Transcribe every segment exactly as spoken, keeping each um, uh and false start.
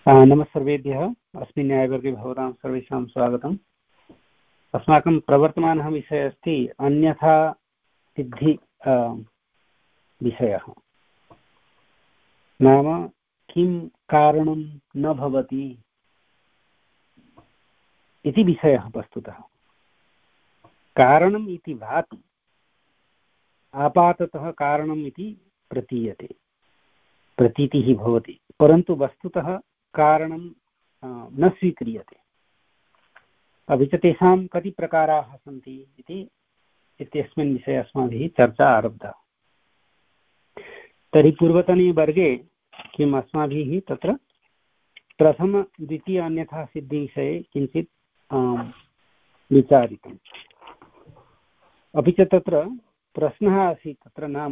नमः सर्वेभ्यः। अस्मिन् न्यायवर्गे भवतां सर्वेषां स्वागतम्। अस्माकं प्रवर्तमानः विषयः अस्ति अन्यथा सिद्धि विषयः। नाम किं कारणं न भवति इति विषयः। वस्तुतः कारणम् इति भाति, आपाततः कारणम् इति प्रतीयते, प्रतीतिः भवति, परन्तु वस्तुतः कारणं न स्वीक्रियते। अपि च तेषां कति प्रकाराः सन्ति इति इत्यस्मिन् विषये अस्माभिः चर्चा आरब्धा। तर्हि पूर्वतने वर्गे किम् अस्माभिः तत्र प्रथम द्वितीय अन्यथा सिद्धिविषये किञ्चित् विचारितम्। अपि च तत्र प्रश्नः आसीत् तत्र, नाम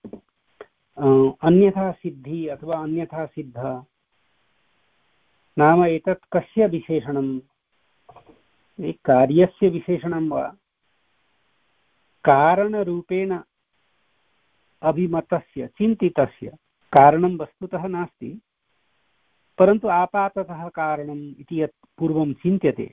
अन्यथा सिद्धि अथवा अन्यथा सिद्ध नाम एतत् कस्य विशेषणं? कार्यस्य विशेषणं वा कारणरूपेण अभिमतस्य चिन्तितस्य? कारणं वस्तुतः नास्ति, परन्तु आपाततः कारणम् इति यत् पूर्वं चिन्त्यते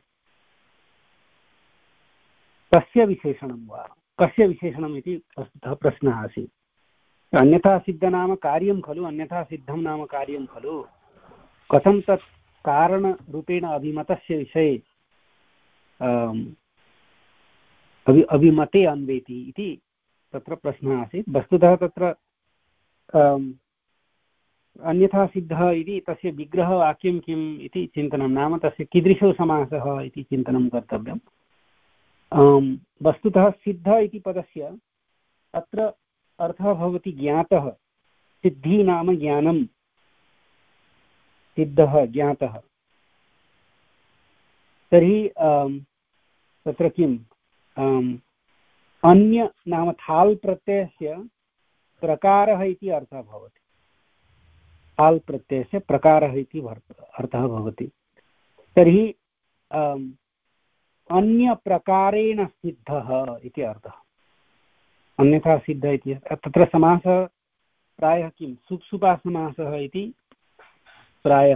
तस्य विशेषणं वा? कस्य विशेषणम् इति वस्तुतः प्रश्नः आसीत्। अन्यथा सिद्ध नाम कार्यं खलु, अन्यथा सिद्धं नाम कार्यं खलु, कथं तत् कारणरूपेण अभिमतस्य विषये अभि अभिमते अन्वेति इति तत्र प्रश्नः आसीत्। वस्तुतः तत्र अन्यथा सिद्धः इति तस्य विग्रहवाक्यं किम् इति चिन्तनं, नाम तस्य कीदृशो समासः इति चिन्तनं कर्तव्यम्। वस्तुतः सिद्ध इति पदस्य अत्र अर्थः भवति ज्ञातः। सिद्धि नाम ज्ञानं, सिद्धः ज्ञातः। तर्हि तत्र किम् अन्य नाम थाल् प्रत्ययस्य प्रकारः इति अर्थः भवति। थाल् प्रत्ययस्य प्रकारः इति अर्थः भवति। तर्हि अन्यप्रकारेण सिद्धः इति अर्थः। अन्यथा सिद्ध इति तत्र समासः प्रायः किं सुप्सुपासमासः इति प्रायः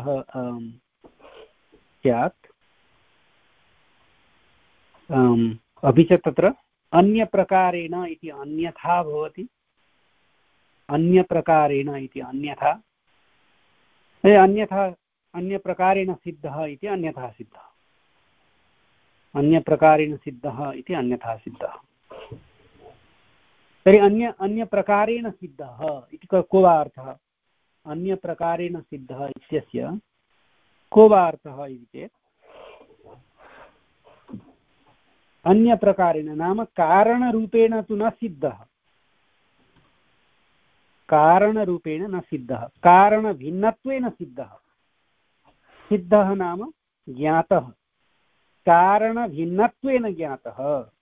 स्यात्। अपि च तत्र अन्यप्रकारेण इति अन्यथा भवति, अन्यप्रकारेण इति अन्यथा, अन्यथा अन्यप्रकारेण सिद्धः इति अन्यथा सिद्धः, अन्यप्रकारेण सिद्धः इति अन्यथा सिद्धः। तर्हि अन्य अन्यप्रकारेण सिद्धः इति को वा अर्थः? अन्यप्रकारेण सिद्धः इत्यस्य को वा अर्थः इति चेत्, अन्यप्रकारेण नाम कारणरूपेण तु न सिद्धः, कारणरूपेण न सिद्धः, कारणभिन्नत्वेन सिद्धः। सिद्धः नाम ज्ञातः, कारणभिन्नत्वेन ज्ञातः,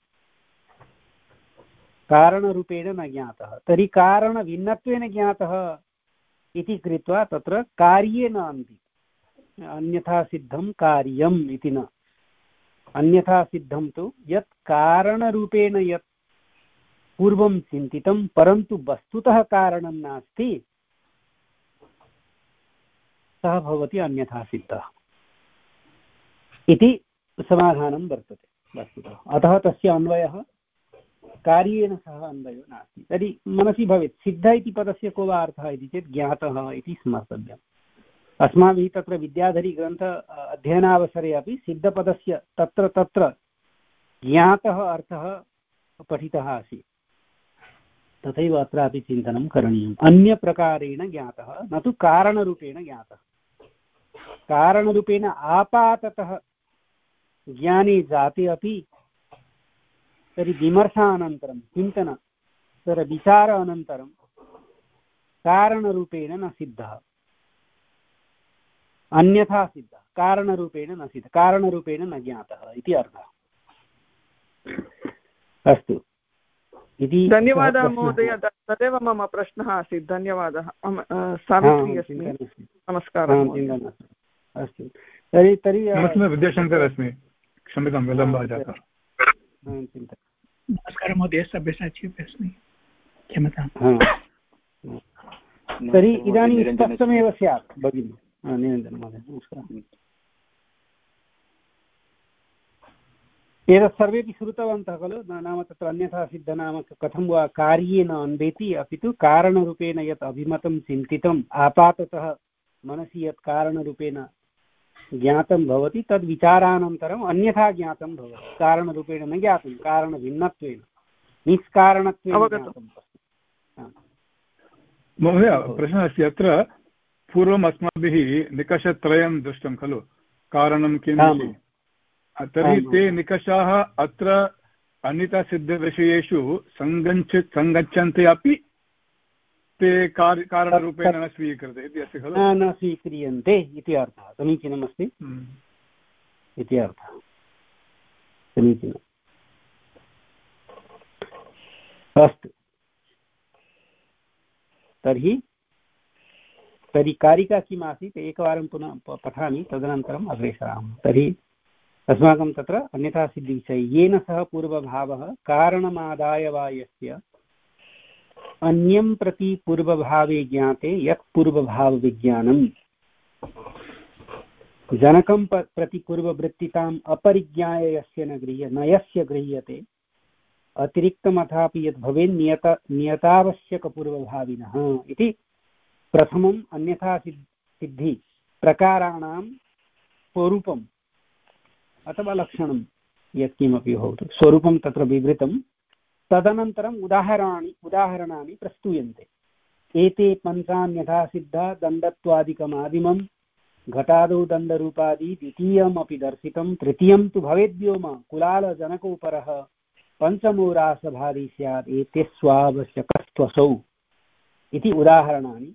कारणरूपेण न ज्ञातः। तर्हि कारणभिन्नत्वेन ज्ञातः इति कृत्वा तत्र कार्ये न अन्ति। अन्यथा सिद्धं कार्यम् इति न, अन्यथा सिद्धं तु यत् कारणरूपेण यत् पूर्वं चिन्तितं परन्तु वस्तुतः कारणं नास्ति, सः भवति अन्यथा सिद्धः इति समाधानं वर्तते वस्तुतः। अतः तस्य अन्वयः कार्येण सह अन्वयो नास्ति। तर्हि मनसि भवेत् सिद्ध इति पदस्य को वा अर्थः इति चेत् ज्ञातः इति स्मर्तव्यम्। अस्माभिः तत्र विद्याधरीग्रन्थ अध्ययनावसरे अपि सिद्धपदस्य तत्र तत्र ज्ञातः अर्थः पठितः आसीत्। तथैव अत्रापि चिन्तनं करणीयम्। अन्यप्रकारेण ज्ञातः, न तु कारणरूपेण ज्ञातः। कारणरूपेण आपाततः ज्ञाने जाते अपि तर्हि विमर्शानन्तरं चिन्तन तत्र विचार अनन्तरं कारणरूपेण न सिद्धः, अन्यथा सिद्धः, कारणरूपेण न सिद्धः, कारणरूपेण न ज्ञातः इति अर्थः। अस्तु इति। धन्यवादः महोदय, तदेव मम प्रश्नः आसीत्। धन्यवादः। सावित्री अस्मि। नमस्कारः। अस्तु तर्हि तर्हि विद्याशङ्करः अस्मि, क्षम्यतां विलम्बः जातः। नमस्कारः महोदय, सब्यसाची अस्मि, क्षम्यतां। तर्हि इदानीं स्पष्टमेव स्यात् भगिनि, निरञ्जन महोदय नमस्कारः। एतत् सर्वेपि श्रुतवन्तः खलु, नाम तत्र अन्यथा सिद्धनाम कथं वा कार्येन अन्वेति, अपि तु कारणरूपेण यत् अभिमतं चिन्तितम् आपाततः मनसि यत् कारणरूपेण ज्ञातं भवति तद् विचारानन्तरम् अन्यथा ज्ञातं भवति, कारणरूपेण न ज्ञातं, कारणभिन्नत्वेन निष्कारणत्वेन ज्ञातं। महोदय प्रश्नः अस्ति, अत्र पूर्वम् अस्माभिः निकषत्रयं दृष्टं खलु, कारणं किम् इति। तर्हि ते निकषाः अत्र अन्यथासिद्धविषयेषु सङ्गच्छ सङ्गच्छन्ते अपि ते कार्य कारणरूपेण न स्वीक्रियते इति अस्ति खलु। न स्वीक्रियन्ते इति अर्थः। समीचीनमस्ति इति अर्थः, समीचीनम्। अस्तु, तर्हि तर्हि कारिका किम् आसीत् एकवारं पुनः पठामि, तदनन्तरम् अग्रे सरामः। तर्हि अस्माकं तत्र अन्यथा सिद्धिविषये येन सह पूर्वभावः कारणमादाय वा यस्य अन्यं प्रति पूर्वभावे ज्ञाते यत् पूर्वभावविज्ञानम् जनकं प्रति पूर्ववृत्तिताम् अपरिज्ञाय यस्य न गृह्य न यस्य गृह्यते अतिरिक्तमथापि यद् भवेन् नियत नियतावश्यकपूर्वभाविनः इति प्रथमम् अन्यथा सिद्धि प्रकाराणां स्वरूपम् अथवा लक्षणं यत्किमपि भवतु स्वरूपं तत्र विवृतं। तदनन्तरम् उदाहरणानि उदाहरणानि प्रस्तूयन्ते। एते पञ्चान्यथा सिद्धा दण्डत्वादिकमादिमं घटादौ दण्डरूपादि द्वितीयमपि दर्शितं तृतीयं तु भवेद्व्योम कुलालजनकोपरः पञ्चमो रासभारी स्यात् एते स्वावश्यकत्वसौ इति उदाहरणानि।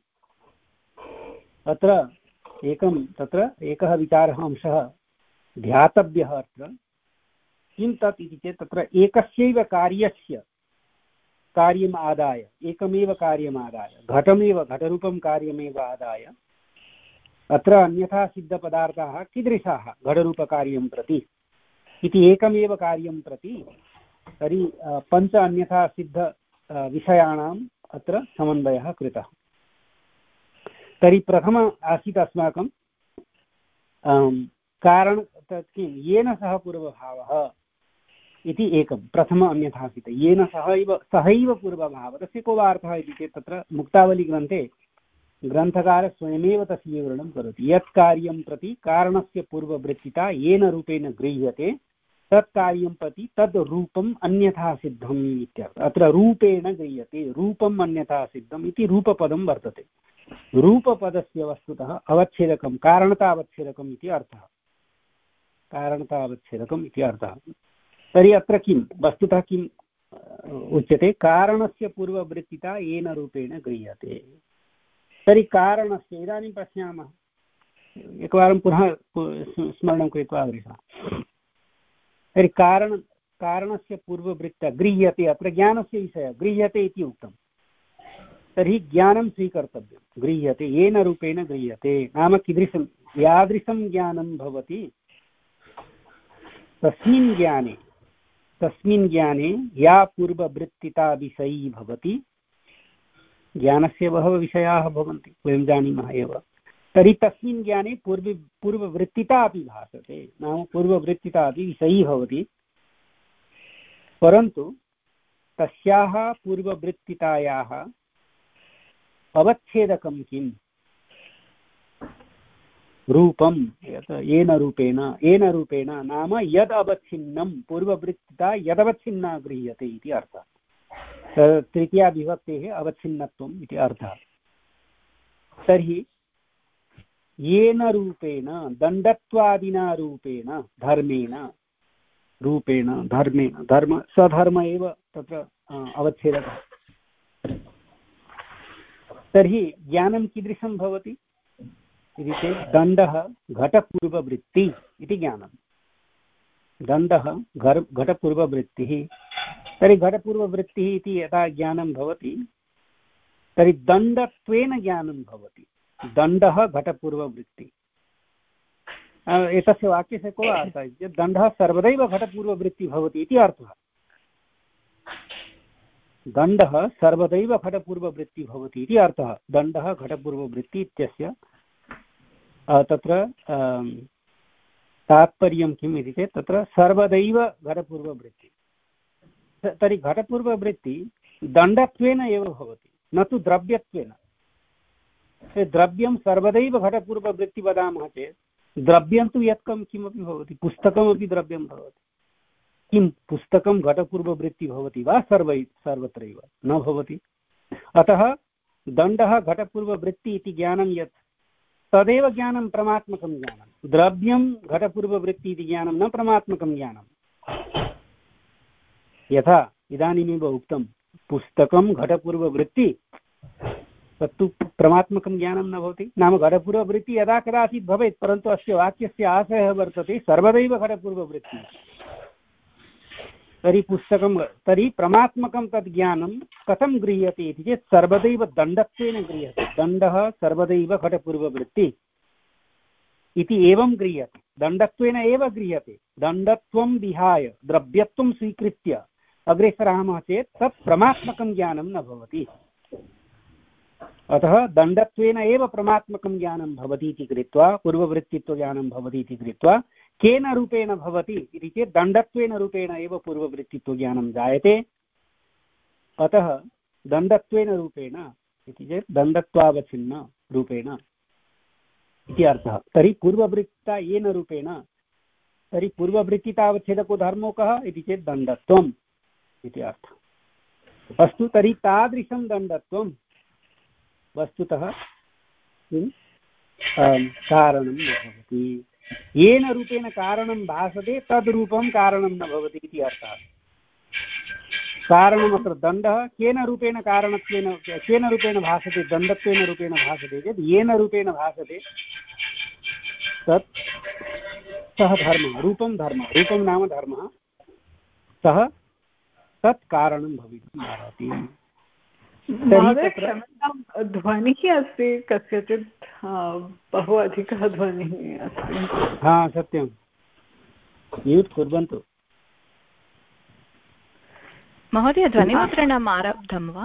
अत्र एकं तत्र एकः विचारः अंशः ध्यातव्यः। अत्र किं तत् इति चेत् तत्र एकस्यैव कार्यस्य कार्यम् आदाय एकमेव कार्यम् आदाय घटमेव घटरूपं कार्यमेव आदाय अत्र अन्यथा सिद्धपदार्थाः कीदृशाः घटरूपकार्यं प्रति इति एकमेव कार्यं प्रति तर्हि पञ्च अन्यथा सिद्ध विषयाणाम् अत्र समन्वयः कृतः। तर्हि प्रथम आसीत् अस्माकं कारण किं येन सह पूर्वभावः इति एकं प्रथम अन्यथा सिद्ध येन सहैव सहैव पूर्वभावः। तस्य को वा अर्थः इति चेत् तत्र मुक्तावलीग्रन्थे ग्रन्थकारः स्वयमेव तस्य विवरणं करोति। यत् कार्यं प्रति कारणस्य पूर्ववृत्तिता येन रूपेण गृह्यते तत् कार्यं प्रति तद् रूपम् अन्यथा सिद्धम् इत्यर्थः। अत्र रूपेण गृह्यते रूपम् अन्यथा सिद्धम् इति रूपपदं वर्तते। रूपपदस्य वस्तुतः अवच्छेदकं कारणतावच्छेदकम् इति अर्थः, कारणतावच्छेदकम् इति अर्थः। तर्हि अत्र किं वस्तुतः किम् उच्यते, कारणस्य पूर्ववृत्तिता येन रूपेण गृह्यते। तर्हि कारणस्य इदानीं पश्यामः, एकवारं पुनः स्मरणं कृत्वा अग्रे। तर्हि कारण कारणस्य पूर्ववृत्त्या गृह्यते, अत्र ज्ञानस्य विषयः गृह्यते इति उक्तं। तर्हि ज्ञानं स्वीकर्तव्यं। गृह्यते येन रूपेण गृह्यते नाम कीदृशं यादृशं ज्ञानं भवति तस्मिन् ज्ञाने तस्मिन् ज्ञाने या पूर्ववृत्तिता विषयी भवति। ज्ञानस्य बहवः विषयाः भवन्ति, वयं जानीमः एव। तर्हि तस्मिन् ज्ञाने पूर्व पूर्ववृत्तिता अपि भासते, नाम पूर्ववृत्तिता अपि विषयी भवति। परन्तु तस्याः पूर्ववृत्तितायाः अवच्छेदकं किम् रूपं येन रूपेण येन रूपेण नाम यद् अवच्छिन्नं पूर्ववृत्तिता यदवच्छिन्ना गृह्यते इति अर्थः। तृतीया विभक्तेः अवच्छिन्नत्वम् इति अर्थः। तर्हि येन रूपेण दण्डत्वादिना रूपेण धर्मेण रूपेण धर्मेण धर्म स्वधर्म एव तत्र अवच्छेदकः। तर्हि ज्ञानं कीदृशं भवति इति चेत् दण्डः घटपूर्ववृत्ति इति ज्ञानं। दण्डः घटपूर्ववृत्तिः। तर्हि घटपूर्ववृत्तिः इति यदा ज्ञानं भवति तर्हि दण्डत्वेन ज्ञानं भवति। दण्डः घटपूर्ववृत्तिः। एतस्य वाक्यस्य को अर्थः इति चेत् दण्डः सर्वदैव घटपूर्ववृत्तिः भवति इति अर्थः। दण्डः सर्वदैव घटपूर्ववृत्तिः भवति इति अर्थः। दण्डः घटपूर्ववृत्तिः इत्यस्य तत्र तात्पर्यं किम् इति चेत् तत्र सर्वदैव घटपूर्ववृत्ति। तर्हि घटपूर्ववृत्ति दण्डत्वेन एव भवति, न तु द्रव्यत्वेन। द्रव्यं सर्वदैव घटपूर्ववृत्ति वदामः चेत् द्रव्यं तु यत्कं किमपि भवति, पुस्तकमपि द्रव्यं भवति। किं पुस्तकं घटपूर्ववृत्ति भवति वा सर्वै सर्वत्रैव न भवति। अतः दण्डः घटपूर्ववृत्ति इति ज्ञानं यत् तदेव ज्ञानं परमात्मकं ज्ञानं। द्रव्यं घटपूर्ववृत्ति इति ज्ञानं न परमात्मकं ज्ञानं। यथा इदानीमेव उक्तं पुस्तकं घटपूर्ववृत्ति, तत्तु परमात्मकं ज्ञानं न भवति। नाम घटपूर्ववृत्ति यदा कदाचित् भवेत्, परन्तु अस्य वाक्यस्य आशयः वर्तते सर्वदैव घटपूर्ववृत्तिः। तर्हि पुस्तकं तर्हि परमात्मकं तद् ज्ञानं कथं गृह्यते इति चेत् सर्वदैव दण्डत्वेन गृह्यते। दण्डः सर्वदैव घटपूर्ववृत्ति इति एवं गृह्यते, दण्डत्वेन एव गृह्यते। दण्डत्वं विहाय द्रव्यत्वं स्वीकृत्य अग्रे सरामः चेत् तत् परमात्मकं ज्ञानं न भवति। अतः दण्डत्वेन एव परमात्मकं ज्ञानं भवति इति कृत्वा, पूर्ववृत्तित्वज्ञानं भवति इति कृत्वा केन रूपेण भवति इति चेत् दण्डत्वेन रूपेण एव पूर्ववृत्तित्वज्ञानं जायते। अतः दण्डत्वेन रूपेण इति चेत् दण्डत्वावच्छिन्न रूपेण इति अर्थः। तर्हि पूर्ववृत्ता येन रूपेण, तर्हि पूर्ववृत्तितावच्छेदको धर्मो कः इति चेत् दण्डत्वम् इति अर्थः। अस्तु, तर्हि तादृशं दण्डत्वं वस्तुतः कारणं न भवति। येन रूपेण कारणं भासते तद् रूपं कारणं न भवति इति अर्थः। कारणमत्र दण्डः केन रूपेण कारणत्वेन केन रूपेण भासते, दण्डत्वेन रूपेण भासते चेत् येन रूपेण भासते तत् सः धर्मः, रूपं धर्मः, रूपं नाम धर्मः, सः तत् कारणं भवितुम् अर्हति। ध्वनिः अस्ति कस्यचित्, बहु अधिकः ध्वनिः अस्ति। हा सत्यं, म्यूट् कुर्वन्तु। महोदय, ध्वनिमुद्रणम् आरब्धं वा?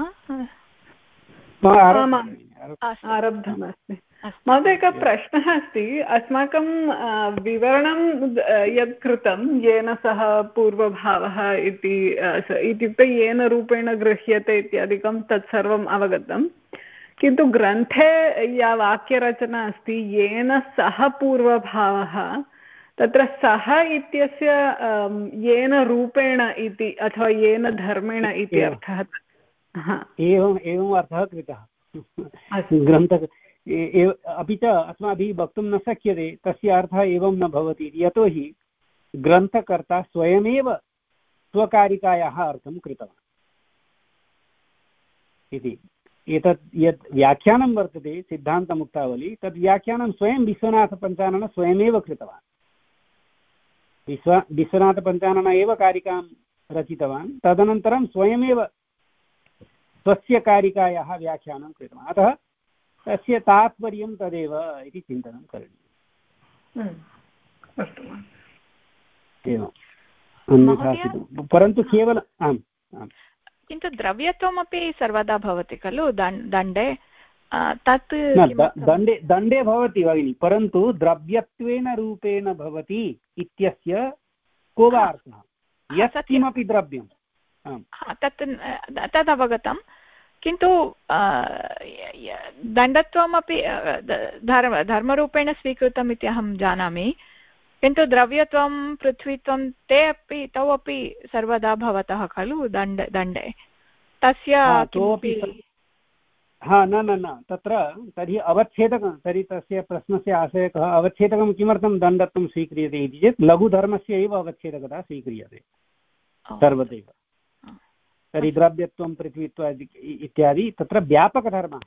आरब्धमस्ति। महोदय, एकः प्रश्नः अस्ति। अस्माकं विवरणं यत् कृतं येन सह पूर्वभावः इति, इत्युक्ते येन रूपेण गृह्यते इत्यादिकं तत्सर्वम् अवगतं, किन्तु ग्रन्थे या वाक्यरचना अस्ति येन सह पूर्वभावः, तत्र सः इत्यस्य येन रूपेण इति अथवा येन धर्मेण इति अर्थः। एवम् एवम् अर्थः कृतः ग्रन्थ। अपि च अस्माभिः वक्तुं न शक्यते तस्य अर्थः एवं न भवति, यतोहि ग्रन्थकर्ता स्वयमेव स्वकारिकायाः अर्थं कृतवान् इति। एतत् यत् व्याख्यानं वर्तते सिद्धान्तमुक्तावली, तद् व्याख्यानं स्वयं विश्वनाथपञ्चानन स्वयमेव कृतवान्। विश्व विश्वनाथपञ्चानन एव कारिकां रचितवान्, तदनन्तरं स्वयमेव स्वस्य कारिकायाः व्याख्यानं कृतवान्। अतः तस्य तात्पर्यं तदेव इति चिन्तनं करणीयम्। एवम्, परन्तु केवल आम् आम् किन्तु द्रव्यत्वमपि सर्वदा भवति खलु दण्डे, तत् दण्डे दण्डे भवति भगिनि, परन्तु द्रव्यत्वेन रूपेण भवति इत्यस्य को वा अर्थः? यत् किमपि द्रव्यं तत् तदवगतं, किन्तु दण्डत्वमपि धर्म धर्मरूपेण स्वीकृतम् इति अहं जानामि, किन्तु द्रव्यत्वं पृथ्वीत्वं ते अपि तौ अपि सर्वदा भवतः खलु दण्ड दण्डे तस्य हा न न न तत्र तर्हि अवच्छेदकं, तर्हि तस्य प्रश्नस्य आशयकः अवच्छेदकं किमर्थं दण्डत्वं स्वीक्रियते इति चेत् लघुधर्मस्य एव अवच्छेदकता स्वीक्रियते सर्वदैव। तर्हि द्रव्यत्वं पृथ्वीत्वम् इत्यादि तत्र व्यापकधर्मः,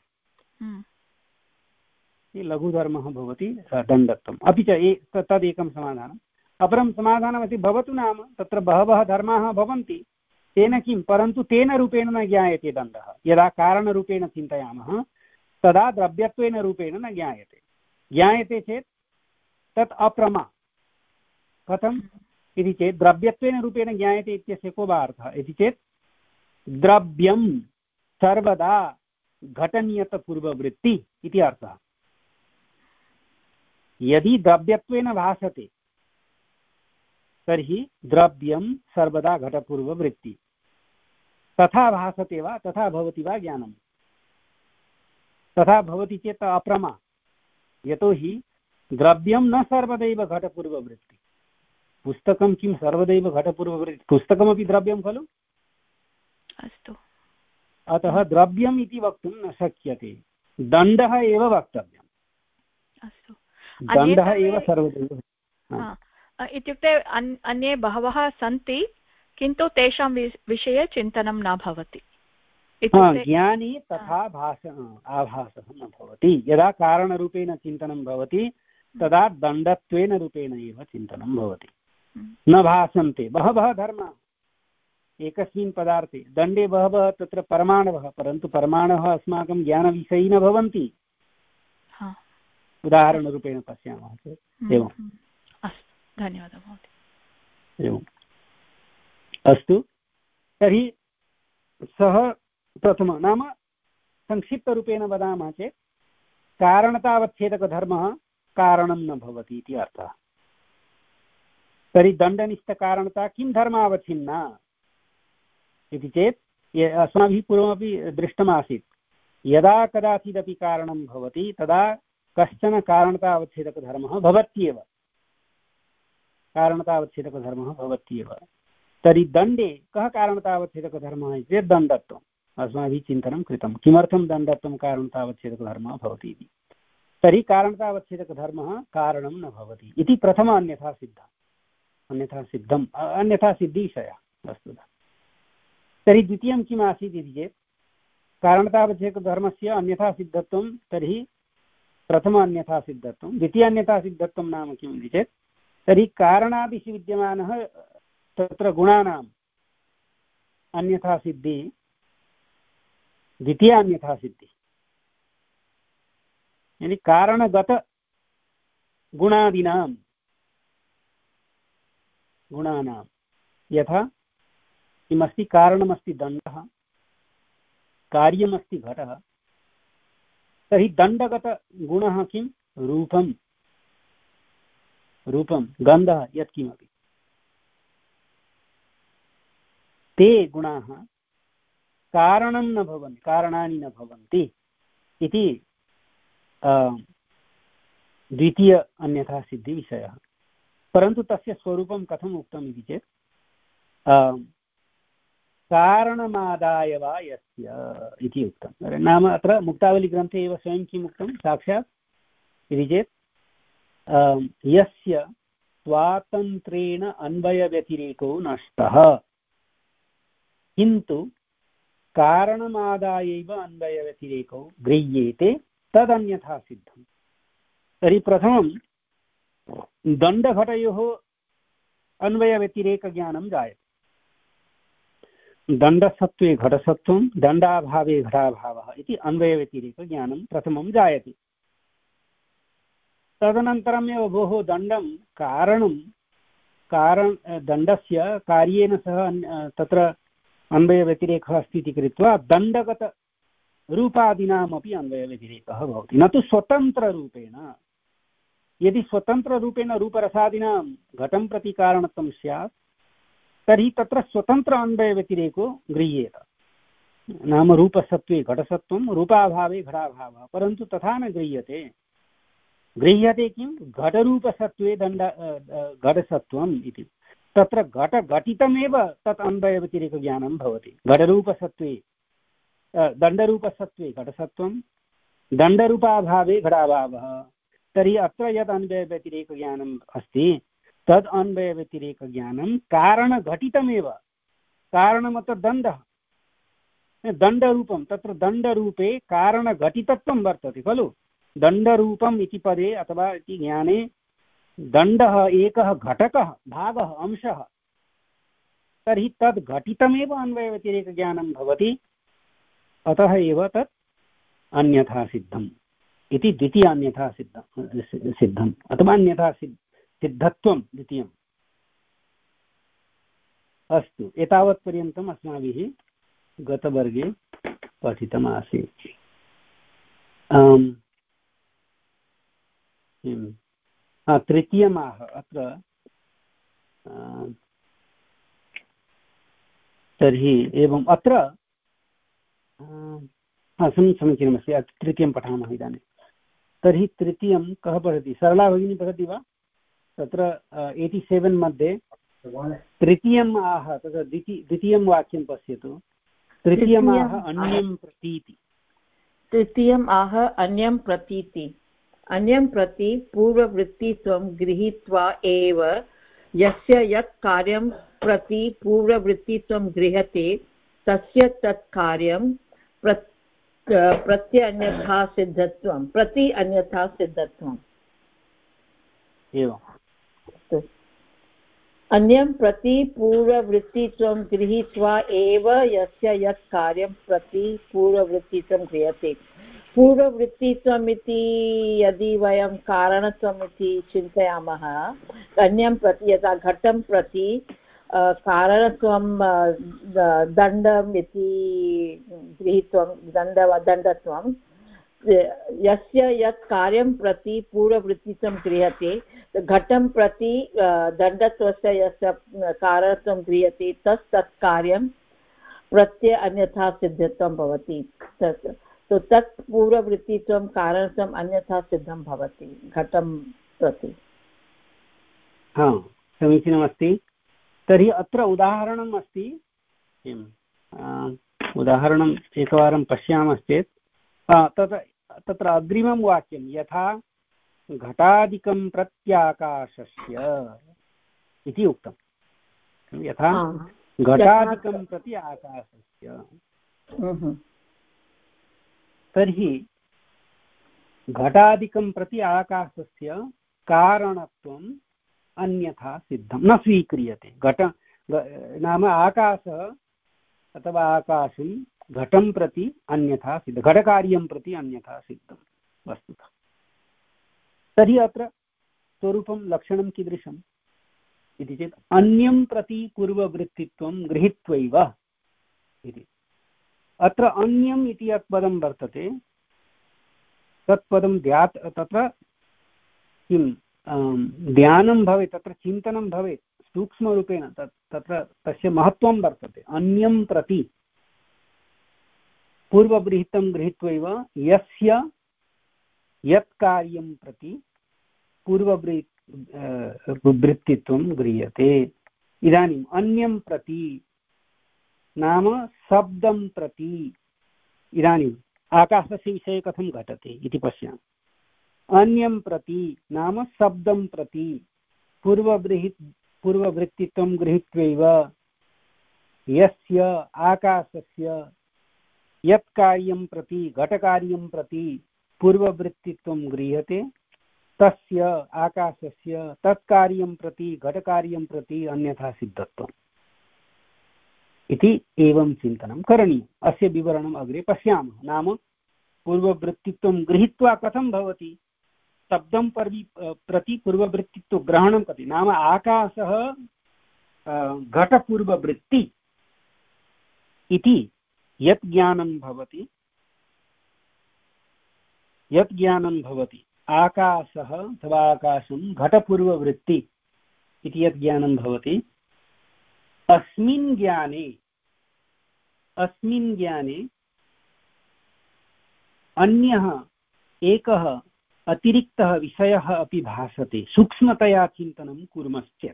लघुधर्मः भवति दण्डत्वम्। अपि च तदेकं समाधानम्। अपरं समाधानमस्ति भवतु, नाम तत्र बहवः धर्माः भवन्ति, तेन किं, परन्तु तेन रूपेण न ज्ञायते दण्डः। यदा कारणरूपेण चिन्तयामः तदा द्रव्यत्वेन रूपेण न ज्ञायते। ज्ञायते चेत् तत् अप्रमा। कथम् इति चेत् द्रव्यत्वेन रूपेण ज्ञायते इत्यस्य को वा अर्थः इति चेत् द्रव्यं सर्वदा घटनियतपूर्ववृत्ति इति अर्थः। यदि द्रव्यत्वेन भासते तर्हि द्रव्यं सर्वदा घटपूर्ववृत्ति, तथा भासते वा तथा भवति वा ज्ञानं, तथा भवति चेत् अप्रमा, यतोहि द्रव्यं न सर्वदैव घटपूर्ववृत्ति। पुस्तकं किं सर्वदैव घटपूर्ववृत्ति, पुस्तकमपि द्रव्यं खलु। अस्तु, अतः द्रव्यम् इति वक्तुं न शक्यते, दण्डः एव वक्तव्यम्। अस्तु, दण्डः एव सर्वदैव। इत्युक्ते अन्ये बहवः सन्ति किन्तु तेषां विषये चिन्तनं न भवति। ज्ञानी तथा भास आभासः न भवति। यदा कारणरूपेण चिन्तनं भवति तदा दण्डत्वेन रूपेण एव चिन्तनं भवति। न भासन्ते बहवः धर्माः एकस्मिन् पदार्थे, दण्डे बहवः तत्र परमाणवः, परन्तु परमाणवः अस्माकं ज्ञानविषयी न भवन्ति। उदाहरणरूपेण पश्यामः चेत् एवम्। अस्तु, धन्यवादः महोदय। एवम् अस्तु, तर्हि सः प्रथम नाम संक्षिप्तरूपेण वदामः चेत् कारणतावच्छेदकधर्मः कारणं न भवति इति अर्थः। तर्हि दण्डनिष्ठकारणता किं धर्मावच्छिन्ना इति चेत् अस्माभिः पूर्वमपि दृष्टमासीत्, यदा कदाचिदपि कारणं भवति तदा कश्चन कारणतावच्छेदकधर्मः भवत्येव, कारणतावच्छेदकधर्मः भवत्येव। तर्हि दण्डे कः कारणतावच्छेदकधर्मः इति चेत् दण्डत्वम्। अस्माभिः चिन्तनं कृतं किमर्थं दण्डत्वं कारणतावच्छेदकधर्मः भवति इति। तर्हि कारणतावच्छेदकधर्मः कारणं न भवति इति प्रथम अन्यथा सिद्धः, अन्यथा सिद्धम् अन्यथा सिद्धिविषयः वस्तुतः। तर्हि द्वितीयं किम् आसीत् इति चेत् कारणतावच्छेदकधर्मस्य अन्यथा सिद्धत्वं, तर्हि प्रथम अन्यथा सिद्धत्वं। द्वितीय अन्यथा सिद्धत्वं नाम किम् इति चेत् तर्हि कारणादिषु विद्यमानः तत्र गुणानाम् अन्यथा सिद्धि, द्वितीय अन्यथा सिद्धि। यानी कारणगत गुणादीनां गुणानां यथा किमस्ति, कारणमस्ति दण्डः, कार्यमस्ति घटः, तर्हि दण्डगतगुणः किं, रूपं, रूपं गन्धः यत्किमपि, ते गुणाः कारणं न भवन्ति, कारणानि न भवन्ति इति द्वितीय अन्यथा सिद्धिविषयः। परन्तु तस्य स्वरूपं कथम् उक्तम् इति चेत् कारणमादाय वा यस्य इति उक्तं। नाम अत्र मुक्तावलीग्रन्थे एव स्वयं किम् उक्तं साक्षात् इति चेत् यस्य स्वातन्त्र्येण अन्वयव्यतिरेको नष्टः किन्तु कारणमादायैव अन्वयव्यतिरेको गृह्येते तदन्यथा सिद्धम्। तर्हि प्रथमं दण्डघटयोः अन्वयव्यतिरेकज्ञानं जायते। दण्डसत्त्वे घटसत्त्वं, दण्डाभावे घटाभावः इति अन्वयव्यतिरेकज्ञानं प्रथमं जायते। तदनन्तरमेव भोः दण्डं कारणं कारण दण्डस्य कार्येन सह तत्र अन्वयव्यतिरेकः अस्ति इति कृत्वा दण्डगतरूपादीनामपि अन्वयव्यतिरेकः भवति, न तु स्वतन्त्ररूपेण। यदि स्वतन्त्ररूपेण रूपरसादीनां घटं प्रति कारणत्वं स्यात् तर्हि तत्र स्वतन्त्र अन्वयव्यतिरेको गृह्येत। नाम रूपसत्त्वे घटसत्त्वं, रूपाभावे घटाभावः, परन्तु तथा न गृह्यते। गृह्यते किं, घटरूपसत्त्वे दण्ड घटसत्त्वम् इति। तत्र घटघटितमेव तत् अन्वयव्यतिरेकज्ञानं भवति। घटरूपसत्त्वे दण्डरूपसत्त्वे घटसत्त्वं, दण्डरूपाभावे घटाभावः। तर्हि अत्र यद् अन्वयव्यतिरेकज्ञानम् अस्ति तद् अन्वयव्यतिरेकज्ञानं कारणघटितमेव। कारणमत्र दण्डः, दण्डरूपं, तत्र दण्डरूपे कारणघटितत्वं वर्तते खलु। दण्डरूपम् इति पदे अथवा इति ज्ञाने दण्डः एकः घटकः, भागः, अंशः। तर्हि तद् घटितमेव अन्वयव्यतिरेकज्ञानं भवति। अतः एव तत् अन्यथा सिद्धम् इति द्वितीय अन्यथा सिद्धं सिद्धम् अथवा अन्यथा सिद्ध सिद्धत्वं द्वितीयम्। अस्तु, एतावत्पर्यन्तम् अस्माभिः गतवर्गे पठितमासीत्। तृतीयमाह अत्र तर्हि एवम् अत्र समीचीनमस्ति। तृतीयं पठामः इदानीं। तर्हि तृतीयं कः पठति? सरला भगिनी पठति वा? तत्र एय्टि सेवेन् मध्ये तृतीयम् आह तत्र द्वितीय द्वितीयं वाक्यं पश्यतु। तृतीयमाह अन्यं प्रतीति। तृतीयम् आह अन्यं प्रतीति। अन्यं प्रति पूर्ववृत्तित्वं गृहीत्वा एव यस्य यत् कार्यं प्रति पूर्ववृत्तित्वं गृह्यते तस्य तत् कार्यं प्रत्यन्यथा सिद्धत्वं प्रति अन्यथा सिद्धत्वम्। एवम्। अन्यं प्रति पूर्ववृत्तित्वं गृहीत्वा एव यस्य यत् कार्यं प्रति पूर्ववृत्तित्वं क्रियते। पूर्ववृत्तित्वम् इति यदि वयं कारणत्वम् इति चिन्तयामः, अन्यं प्रति यथा घटं प्रति कारणत्वं दण्डम् इति गृहीत्वं दण्ड दण्डत्वं यस्य यत् कार्यं प्रति पूर्ववृत्तित्वं क्रियते, घटं प्रति दण्डत्वस्य यस्य कारणत्वं क्रियते तत् तत् कार्यं प्रत्य अन्यथा सिद्धत्वं भवति। तत् तो तत् पूर्ववृत्तित्वं कारणत्वम् अन्यथा सिद्धं भवति घटं प्रति। हा, समीचीनमस्ति। तर्हि अत्र उदाहरणम् अस्ति किम् उदाहरणम् एकवारं पश्यामश्चेत् तत्र तत्र अग्रिमं वाक्यं यथा घटादिकं प्रत्याकाशस्य इति उक्तं। यथा घटादिकं प्रति आकाशस्य। तर्हि घटादिकं प्रति आकाशस्य कारणत्वम् अन्यथा सिद्धं न स्वीक्रियते। घट नाम आकाशः अथवा आकाशं घटं प्रति अन्यथा सिद्ध घटकार्यं प्रति अन्यथा सिद्धं वस्तुतः। तर्हि अत्र स्वरूपं लक्षणं कीदृशम् इति चेत् अन्यं प्रति पूर्ववृत्तित्वं गृहीत्वैव इति। अत्र अन्यम् इति यत् पदं वर्तते तत् पदं ध्यात् तत्र किं ध्यानं भवेत्, तत्र चिन्तनं भवेत् सूक्ष्मरूपेण। तत् तत्र तस्य महत्त्वं वर्तते। अन्यं प्रति पूर्ववृत्तं गृहीत्वैव यस्य यत् कार्यं प्रति पूर्ववृ वृत्तित्वं गृह्यते। इदानीम् अन्यं प्रति नाम शब्दं प्रति। इदानीम् आकाशस्य विषये कथं घटते इति पश्यामः। अन्यं प्रति नाम शब्दं प्रति पूर्ववृहि पूर्ववृत्तित्वं गृहीत्वैव यस्य आकाशस्य यत् कार्यं प्रति घटकार्यं प्रति पूर्ववृत्तित्वं गृह्यते तस्य आकाशस्य तत्कार्यं प्रति घटकार्यं प्रति अन्यथा सिद्धत्वम् इति एवं चिन्तनं करणीयम्। अस्य विवरणम् अग्रे पश्यामः। नाम पूर्ववृत्तित्वं गृहीत्वा कथं भवति, शब्दं पर्वि प्रति पूर्ववृत्तित्व ग्रहणं कति नाम आकाशः घटपूर्ववृत्ति इति यत् ज्ञानं भवति यत् ज्ञानं भवति आकाशः अथवा आकाशं घटपूर्ववृत्ति इति यत् ज्ञानं भवति अस्मिन् ज्ञाने अस्मिन् ज्ञाने अन्यः एकः अतिरिक्तः विषयः अपि भासते सूक्ष्मतया चिन्तनं कुर्मश्चेत्।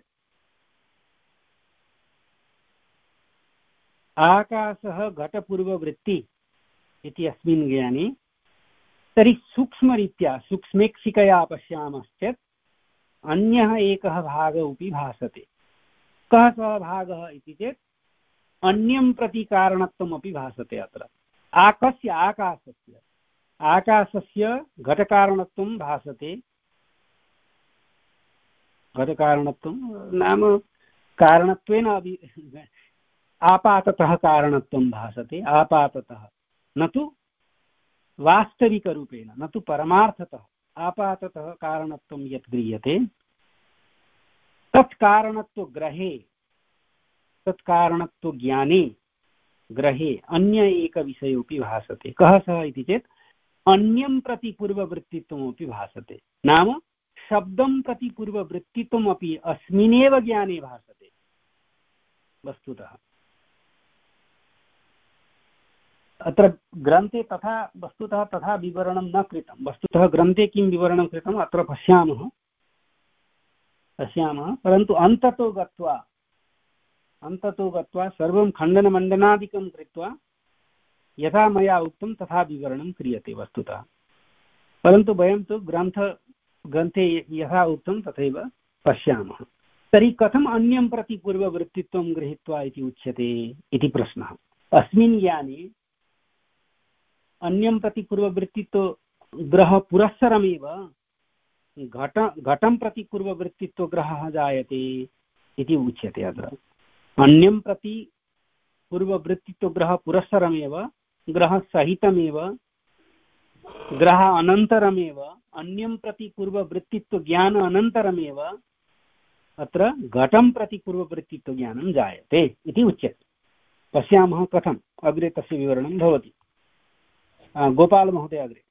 आकाशः घटपूर्ववृत्ति इति अस्मिन् ज्ञाने तर्हि सूक्ष्मरीत्या सूक्ष्मेक्षिकया पश्यामश्चेत् अन्यः एकः भागः अपि भासते। कः सः भागः इति चेत् अन्यं प्रति कारणत्वमपि भासते। अत्र आकस्य आकाशस्य आकाशस्य घटकारणत्वं भासते। घटकारणत्वं नाम कारणत्वेन अपि आपाततः कारणत्वं भासते। आपाततः न तु वास्तविकरूपेण न तु परमार्थतः आपाततः कारणत्वं यत् गृह्यते तत् कारणत्वग्रहे तत् कारणत्वज्ञाने ग्रहे अन्य एकविषयोऽपि भासते। कः सः इति चेत् अन्यं प्रति पूर्ववृत्तित्वमपि भासते। नाम शब्दं प्रति पूर्ववृत्तित्वम् अपि अस्मिन्नेव ज्ञाने भासते वस्तुतः। अत्र ग्रन्थे तथा वस्तुतः तथा विवरणं न कृतं। वस्तुतः ग्रन्थे किं विवरणं कृतम् अत्र पश्यामः पश्यामः परन्तु अन्ततो गत्वा अन्ततो गत्वा सर्वं खण्डनमण्डनादिकं कृत्वा यथा मया उक्तं तथा विवरणं क्रियते वस्तुतः। परन्तु वयं तु ग्रन्थ ग्रन्थे यथा उक्तं तथैव पश्यामः। तर्हि कथम् अन्यं प्रति पूर्ववृत्तित्वं गृहीत्वा इति उच्यते इति प्रश्नः। अस्मिन् ज्ञाने अन्यं प्रति पूर्ववृत्तित्व ग्रह पुरस्सरमेव घट घटं प्रति पूर्ववृत्तित्वग्रहः जायते इति उच्यते। अत्र अन्यं प्रति पूर्ववृत्तित्वग्रह पुरस्सरमेव ग्रहसहितमेव ग्रह अनन्तरमेव अन्यं प्रति पूर्ववृत्तित्वज्ञान अनन्तरमेव अत्र घटं प्रति पूर्ववृत्तित्वज्ञानं जायते इति उच्यते। पश्यामः कथम् अग्रे तस्य विवरणं भवति। गोपालमहोदय अग्रे।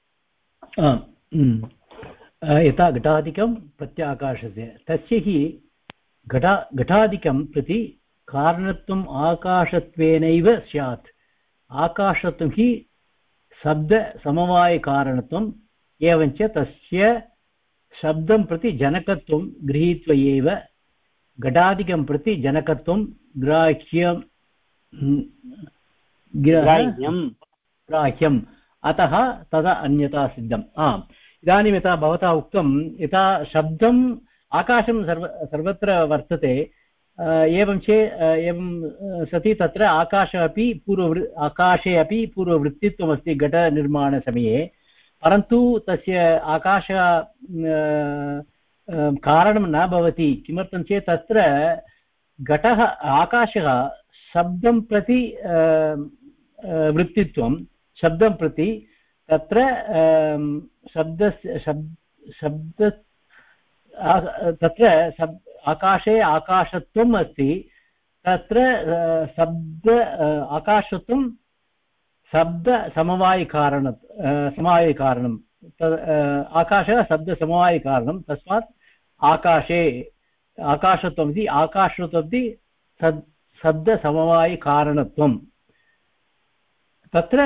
यथा घटादिकं प्रत्याकाशस्य तस्य हि घटा घटादिकं प्रति कारणत्वम् आकाशत्वेनैव स्यात्। आकाशत्वं हि शब्दसमवायकारणत्वम् एवञ्च तस्य शब्दं प्रति जनकत्वं गृहीत्वा एव घटादिकं प्रति जनकत्वं ग्राह्यं ग्राह्यम् अतः तदा अन्यथा सिद्धम्। आम् इदानीं यथा भवता उक्तं यथा शब्दम् आकाशं सर्व सर्वत्र वर्तते एवं चेत् एवं सति तत्र आकाशः अपि पूर्ववृ आकाशे अपि पूर्ववृत्तित्वमस्ति घटनिर्माणसमये। परन्तु तस्य आकाश कारणं न भवति। किमर्थं चेत् तत्र घटः आकाशः शब्दं प्रति वृत्तित्वं शब्दं प्रति तत्र शब्दस्य शब्द शब्द तत्र शब्द आकाशे आकाशत्वम् अस्ति। तत्र शब्द आकाशत्वं शब्दसमवायिकारण समवायिकारणं आकाशः शब्दसमवायिकारणं तस्मात् आकाशे आकाशत्वम् इति आकाशत्वमिति सद् शब्दसमवायिकारणत्वं। तत्र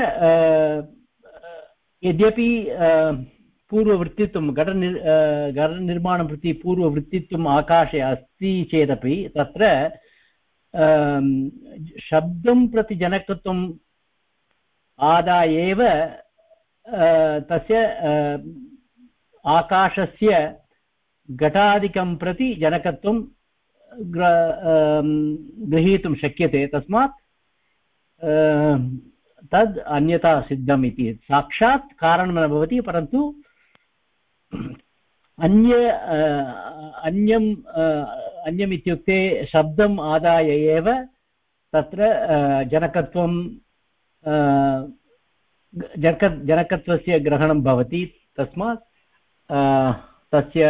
यद्यपि पूर्ववृत्तित्वं घटनिर् घटनिर्माणं प्रति पूर्ववृत्तित्वम् आकाशे अस्ति चेदपि तत्र शब्दं प्रति जनकत्वम् आदाय एव तस्य आकाशस्य घटादिकं प्रति जनकत्वं गृहीतुं शक्यते। तस्मात् तद् अन्यथा सिद्धम् इति। साक्षात् कारणं न भवति परन्तु अन्य अन्यम् अन्यम् इत्युक्ते शब्दम् आदाय एव तत्र जनकत्वं जनक जनकत्वस्य ग्रहणं भवति। तस्मात् तस्य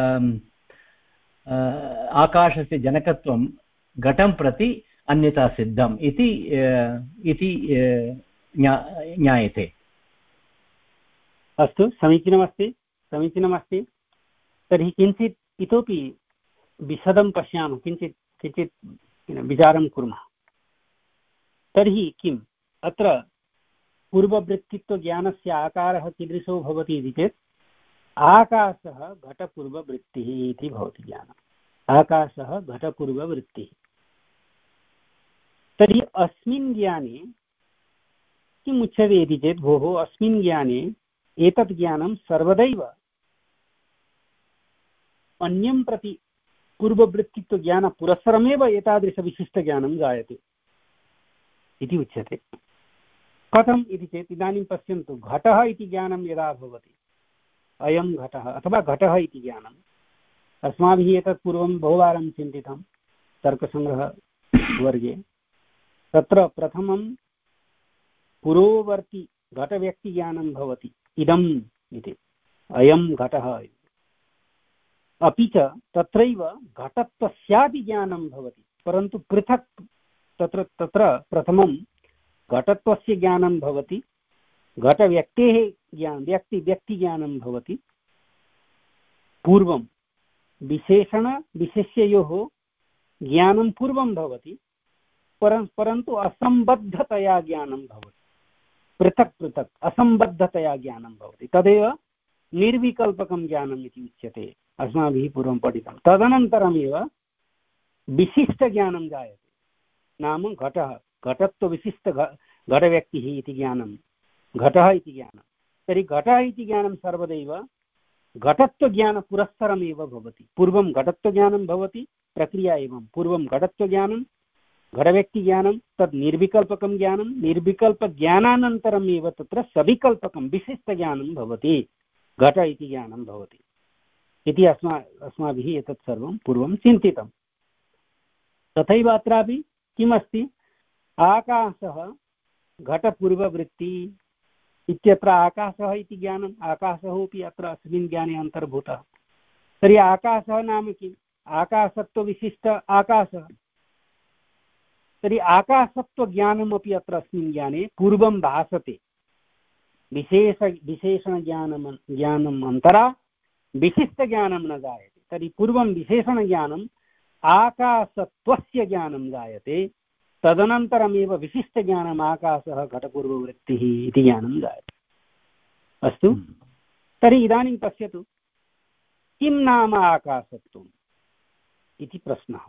आकाशस्य जनकत्वं घटं प्रति अन्यथा सिद्धम् इति इति ज्ञायते। अस्तु समीचीनमस्ति समीचीनमस्ति। तर्हि किञ्चित् इतोपि विशदं पश्यामः किञ्चित् किञ्चित् विचारं कुर्मः। तर्हि किम् अत्र पूर्ववृत्तित्वज्ञानस्य आकारः कीदृशो भवति इति चेत् आकाशः घटपूर्ववृत्तिः इति भवति ज्ञानम्। आकाशः घटपूर्ववृत्तिः। तर्हि अस्मिन् ज्ञाने किम् उच्यते इति चेत् भोः अस्मिन् ज्ञाने एतत् ज्ञानं सर्वदैव अन्यं प्रति पूर्ववृत्तित्वज्ञानपुरस्सरमेव एतादृशविशिष्टज्ञानं जायते इति उच्यते। कथम् इति चेत् इदानीं पश्यन्तु घटः इति ज्ञानं यदा भवति अयं घटः अथवा घटः इति ज्ञानम् अस्माभिः एतत् पूर्वं बहुवारं चिन्तितं तर्कसङ्ग्रहवर्गे। तत्र प्रथमं पुरोवर्ति घटव्यक्तिज्ञानं भवति इदम् इति अयं घटः। अपि च तत्रैव घटत्वस्यापि ज्ञानं भवति परन्तु पृथक् तत्र तत्र प्रथमं घटत्वस्य ज्ञानं भवति घटव्यक्तेः ज्ञानं व्यक्ति व्यक्तिज्ञानं भवति पूर्वं विशेषणविशेष्ययोः ज्ञानं पूर्वं भवति, परं परन्तु असम्बद्धतया ज्ञानं भवति, पृथक् पृथक् असम्बद्धतया ज्ञानं भवति। तदेव निर्विकल्पकं ज्ञानम् इति उच्यते, अस्माभिः पूर्वं पठितं। तदनन्तरमेव विशिष्टज्ञानं जायते, नाम घटः, घटत्वविशिष्ट घटव्यक्तिः इति ज्ञानं, घटः इति ज्ञानं। तर्हि घटः इति ज्ञानं सर्वदैव घटत्वज्ञानपुरस्सरमेव भवति। पूर्वं घटत्वज्ञानं भवति, प्रक्रिया एवं पूर्वं घटत्वज्ञानं, घटव्यक्तिज्ञानं, तद् निर्विकल्पकं ज्ञानं, निर्विकल्पज्ञानानन्तरमेव तत्र सविकल्पकं विशिष्टज्ञानं भवति, घट इति ज्ञानं भवति इति अस्मा अस्माभिः एतत् सर्वं पूर्वं चिन्तितं। तथैव अत्रापि किमस्ति, आकाशः घटपूर्ववृत्ति इत्यत्र आकाशः इति ज्ञानम्, आकाशोऽपि अत्र अस्मिन् ज्ञाने अन्तर्भूतः। तर्हि आकाशः नाम किम्? आकाशत्वविशिष्ट आकाशः। तर्हि आकाशत्वज्ञानमपि अत्र अस्मिन् ज्ञाने पूर्वं भासते। विशेष विशेषणज्ञानम् ज्ञानम् अन्तरा विशिष्टज्ञानं न जायते। तर्हि पूर्वं विशेषणज्ञानम् आकाशत्वस्य ज्ञानं जायते, तदनन्तरमेव विशिष्टज्ञानम् आकाशः घटपूर्ववृत्तिः इति ज्ञानं जायते। अस्तु, तर्हि इदानीं पश्यतु, किं नाम आकाशत्वम् इति प्रश्नः।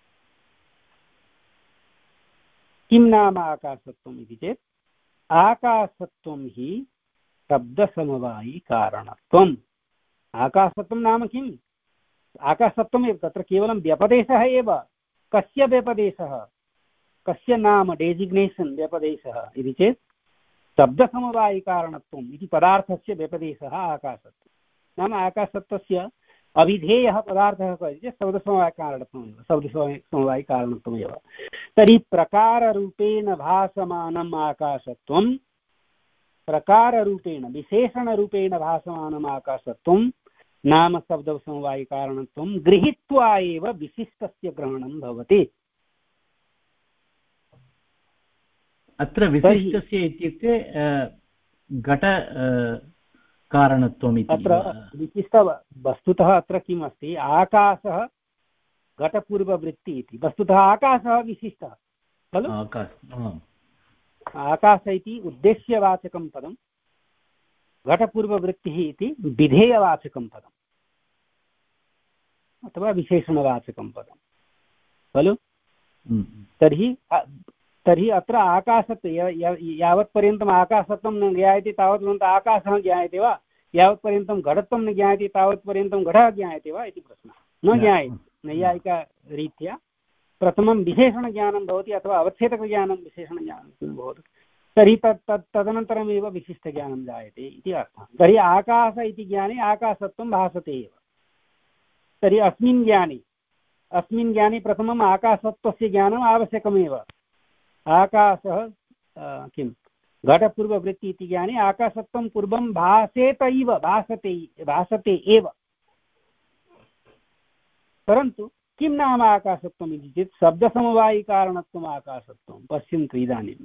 किं नाम आकाशत्वम् इति चेत्, आकाशत्वं हि शब्दसमवायिकारणत्वम्। आकाशत्वं नाम किम्? आकाशत्वमेव, तत्र केवलं व्यपदेशः एव। कस्य व्यपदेशः? कस्य नाम, डेसिग्नेशन् व्यपदेशः इति चेत् शब्दसमवायिकारणत्वम् इति पदार्थस्य व्यपदेशः आकाशत्वं। नाम आकाशत्वस्य अभिधेयः पदार्थः कः इति चेत् शब्दसमवायिकारणत्वमेव, शब्दसमवायिकारणत्वमेव। तर्हि प्रकाररूपेण भासमानम् आकाशत्वं, प्रकाररूपेण विशेषणरूपेण भासमानम् आकाशत्वं नाम शब्दसमवायिकारणत्वं गृहीत्वा एव विशिष्टस्य ग्रहणं भवति। अत्र विशिष्टस्य इत्युक्ते घट कारणत्वम् इति। अत्र विशिष्ट वस्तुतः अत्र किम् अस्ति, आकाशः घटपूर्ववृत्ति इति। वस्तुतः आकाशः विशिष्टः खलु। आकाश इति उद्देश्यवाचकं पदं, घटपूर्ववृत्तिः इति विधेयवाचकं पदम् अथवा विशेषणवाचकं पदं खलु। तर्हि तर्हि अत्र आकाशत्व यावत्पर्यन्तम् आकाशत्वं न ज्ञायते तावत्पर्यन्तम् आकाशः ज्ञायते वा, यावत्पर्यन्तं घटत्वं न ज्ञायते तावत्पर्यन्तं घटः ज्ञायते वा इति प्रश्नः। न ज्ञायते। नैयायिकरीत्या प्रथमं विशेषणज्ञानं भवति अथवा अवच्छेदकज्ञानं विशेषणज्ञानं भवति, तर्हि तत् तत् तदनन्तरमेव विशिष्टज्ञानं जायते इति अर्थः। तर्हि आकाश इति ज्ञाने आकाशत्वं भासते एव। तर्हि अस्मिन् ज्ञाने अस्मिन् ज्ञाने प्रथमम् आकाशत्वस्य ज्ञानम् आवश्यकमेव। आकाशः किं घटपूर्ववृत्ति इति ज्ञाने आकाशत्वं पूर्वं भासेत इव, भासते भासते एव। परन्तु किं नाम आकाशत्वम् इति चेत् शब्दसमवायिकारणत्वम् आकाशत्वं। पश्यन्तु इदानीं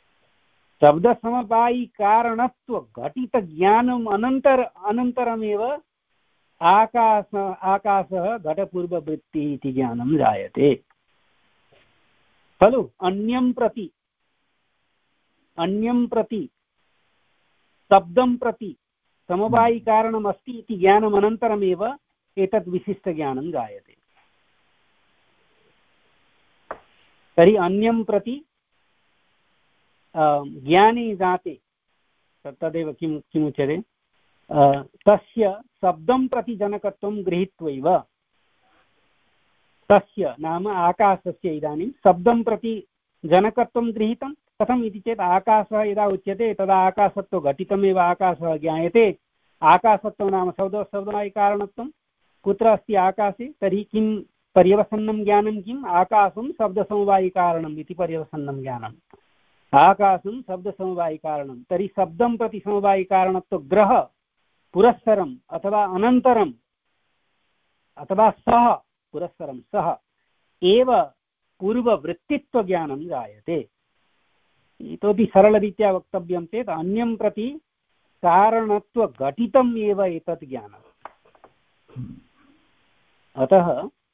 शब्दसमवायिकारणत्व घटितज्ञानम् अनन्तर अनन्तरमेव आकाश आकाशः घटपूर्ववृत्तिः इति ज्ञानं जायते खलु। अन्यं प्रति अन्यं प्रति शब्दं प्रति समवायिकारणम् अस्ति इति ज्ञानम् अनन्तरमेव एतत् विशिष्टज्ञानं जायते। तर्हि अन्यं प्रति ज्ञाने जाते तदेव किं किमुच्यते, तस्य शब्दं प्रति जनकत्वं गृहीत्वैव, तस्य नाम आकाशस्य इदानीं शब्दं प्रति जनकत्वं गृहीतं। कथम् इति चेत् आकाशः यदा उच्यते तदा आकाशत्व घटितमेव आकाशः ज्ञायते। आकाशत्वं नाम शब्द शब्दवायिकारणत्वं कुत्र अस्ति आकाशे, तर्हि किं पर्यवसन्नं ज्ञानं किम्, आकाशं शब्दसमवायिकारणम् इति पर्यवसन्नं ज्ञानम्। आकाशं शब्दसमवायिकारणं, तर्हि शब्दं प्रति समवायिकारणत्व ग्रह पुरस्सरम् अथवा अनन्तरम् अथवा सः पुरस्सरं सः एव पूर्ववृत्तित्वज्ञानं जायते। इतोपि सरलरीत्या वक्तव्यं चेत् अन्यं प्रति कारणत्वघटितम् एव एतत् ज्ञानम्। अतः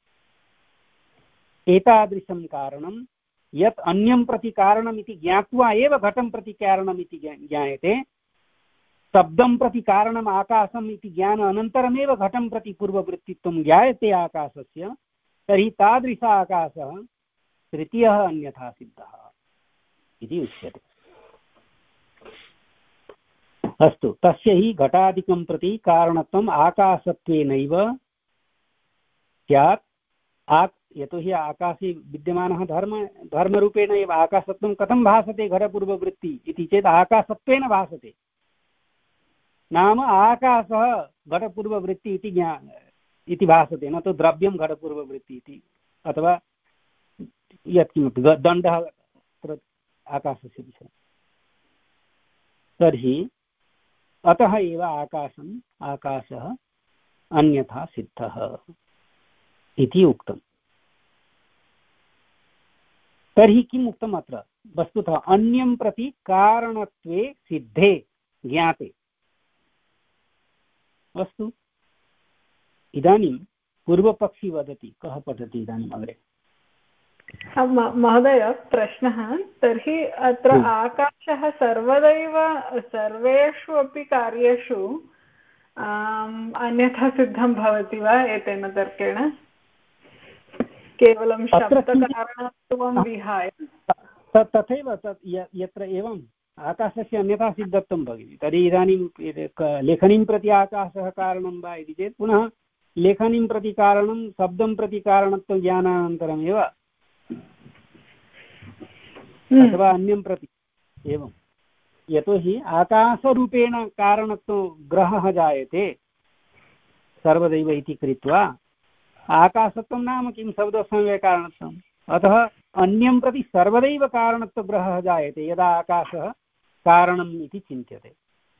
एतादृशं कारणं यत् अन्यं प्रति कारणमिति ज्ञात्वा एव घटं प्रति कारणमिति ज्ञायते, शब्दं प्रति कारणम् आकाशम् इति ज्ञान अनन्तरमेव घटं प्रति पूर्ववृत्तित्वं ज्ञायते आकाशस्य, तर्हि तादृश आकाशः तृतीयः अन्यथा सिद्धः इति उच्यते। अस्तु, तस्य हि घटादिकं प्रति कारणत्वम् आकाशत्वेनैव स्यात्। आ यतोहि आकाशे विद्यमानः धर्म धर्मरूपेण एव आकाशत्वं कथं भासते घटपूर्ववृत्ति इति चेत् आकाशत्वेन भासते, नाम आकाशः घटपूर्ववृत्ति इति ज्ञा इति भासते, न तु द्रव्यं घटपूर्ववृत्ति इति अथवा यत्किमपि दण्डः आकाशस्य विषये। तर्हि अतः एव आकाशम् आकाशः अन्यथा सिद्धः इति उक्तम्। तर्हि किम् उक्तम् अत्र? वस्तुतः अन्यं प्रति कारणत्वे सिद्धे ज्ञाते। अस्तु, इदानीं पूर्वपक्षी वदति, कः पठति इदानीम् अग्रे? महोदय, प्रश्नः तर्हि अत्र आकाशः सर्वदैव सर्वेषु अपि कार्येषु अन्यथा सिद्धं भवति वा एतेन तर्केण, केवलं शब्दकारणत्वं विहाय? तथैव यत्र एवम् आकाशस्य अन्यथा सिद्धत्वं भगिनि, तर्हि इदानीं लेखनीं प्रति आकाशः कारणं वा इति चेत् पुनः लेखनीं प्रति कारणं शब्दं प्रति कारणत्वं ज्ञानानन्तरमेव अथवा अन्यं प्रति एवं। यतोहि आकाशरूपेण कारणत्वं ग्रहः जायते सर्वदैव इति कृत्वा आकाशत्वं नाम किं? शब्दसमवायकारणत्वम्। अतः अन्यं प्रति सर्वदैव कारणत्वग्रहः जायते यदा आकाशः कारणम् इति चिन्त्यते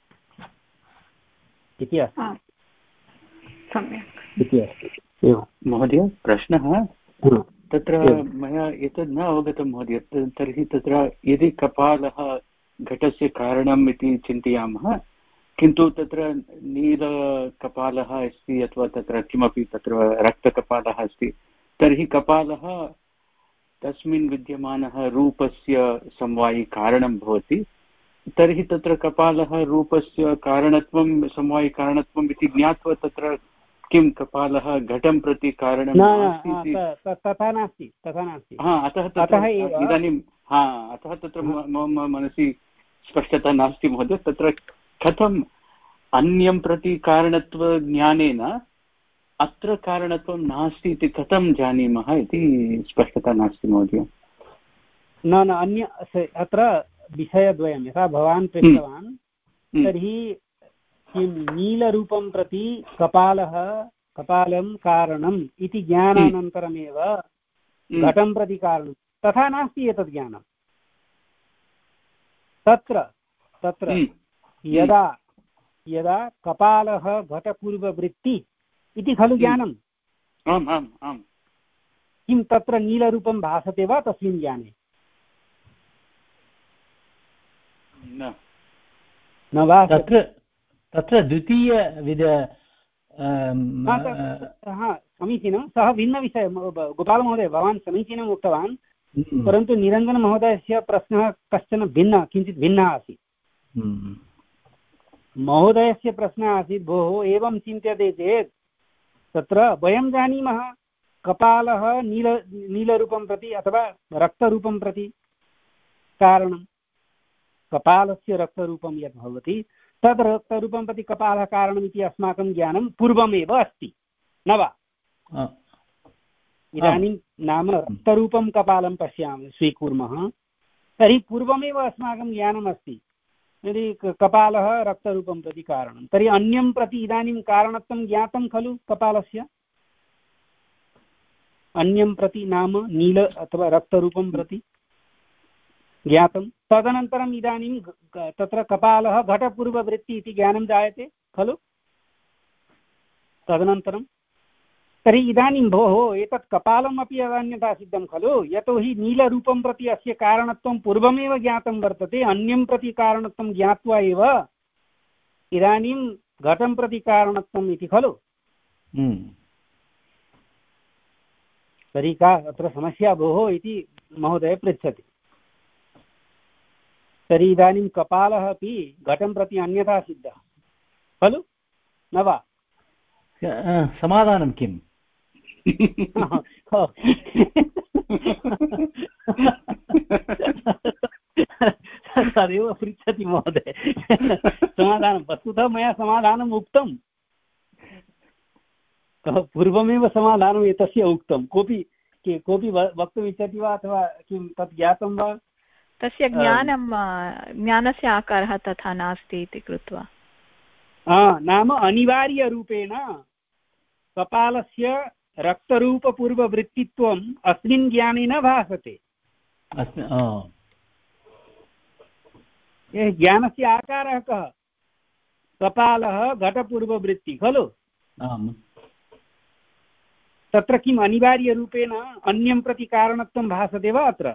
इति अस्ति। सम्यक् इति अस्ति। एवं महोदय, प्रश्नः तत्र मया एतद् न अवगतं महोदय। तर्हि तत्र यदि कपालः घटस्य कारणम् इति चिन्तयामः, किन्तु तत्र नीलकपालः अस्ति अथवा तत्र किमपि तत्र रक्तकपालः अस्ति, तर्हि कपालः तस्मिन् विद्यमानः रूपस्य समवायिकारणं भवति। तर्हि तत्र कपालः रूपस्य कारणत्वं समवायिकारणत्वम् इति ज्ञात्वा तत्र किं कपालः घटं प्रति कारणं नास्ति? तथा नास्ति, तथा नास्ति। हा, अतः ततः इदानीं हा अतः तत्र मम मनसि स्पष्टता नास्ति महोदय। तत्र कथम् अन्यं प्रति कारणत्वज्ञानेन अत्र कारणत्वं नास्ति इति कथं जानीमः इति स्पष्टता नास्ति महोदय। न न अन्य अत्र विषयद्वयं यथा भवान् पृष्टवान्, तर्हि किं नीलरूपं प्रति कपालः कपालं कारणम् इति ज्ञानानन्तरमेव घटं प्रति कारणं, तथा नास्ति एतद् ज्ञानं। तत्र तत्र यदा यदा कपालः घटपूर्ववृत्ति इति खलु ज्ञानम्, आम् आम् आम्, किं तत्र नीलरूपं भासते वा तस्मिन् ज्ञाने? न वा? तत्र तत्र द्वितीयविध समीचीनं, सः भिन्नविषयः। गोपालमहोदय, भवान् समीचीनम् उक्तवान्, परन्तु निरञ्जनमहोदयस्य प्रश्नः कश्चन भिन्नः, किञ्चित् भिन्नः आसीत्। महोदयस्य प्रश्नः आसीत्, भोः एवं चिन्त्यते चेत् तत्र वयं जानीमः कपालः नील नीलरूपं प्रति अथवा रक्तरूपं प्रति कारणं, कपालस्य रक्तरूपं यद् भवति तद् रक्तरूपं प्रति कपालः कारणमिति अस्माकं ज्ञानं पूर्वमेव अस्ति, न वा? इदानीं नाम रक्तरूपं कपालं पश्यामः स्वीकुर्मः, तर्हि पूर्वमेव अस्माकं ज्ञानमस्ति यदि कपालः रक्तरूपं प्रति कारणं, तर्हि अन्यं प्रति इदानीं कारणत्वं ज्ञातं खलु कपालस्य? अन्यं प्रति नाम नील अथवा रक्तरूपं प्रति ज्ञातं। तदनन्तरम् इदानीं तत्र कपालः घटपूर्ववृत्ति इति ज्ञानं जायते खलु तदनन्तरं। तर्हि इदानीं भोः एतत् कपालमपि अन्यथा सिद्धं खलु, यतोहि नीलरूपं प्रति अस्य कारणत्वं पूर्वमेव ज्ञातं वर्तते, अन्यं प्रति कारणत्वं ज्ञात्वा एव इदानीं घटं प्रति कारणत्वम् इति खलु। तर्हि का अत्र समस्या भोः इति महोदय पृच्छति। तर्हि इदानीं कपालः अपि घटं प्रति अन्यथा सिद्धः खलु न वा? समाधानं किम्? तदेव पृच्छति महोदय। समाधानं वस्तुतः मया समाधानम् उक्तं, पूर्वमेव समाधानम् एतस्य उक्तं। कोऽपि कोऽपि वक्तुमिच्छति वा अथवा किं तत् ज्ञातं वा? तस्य ज्ञानं ज्ञानस्य आकारः तथा नास्ति इति कृत्वा नाम अनिवार्यरूपेण कपालस्य रक्तरूपपूर्ववृत्तित्वम् अस्मिन् ज्ञाने न भासते। ज्ञानस्य आकारः कः? कपालः घटपूर्ववृत्ति खलु? तत्र किम् अनिवार्यरूपेण अन्यं प्रति कारणत्वं भासते वा? अत्र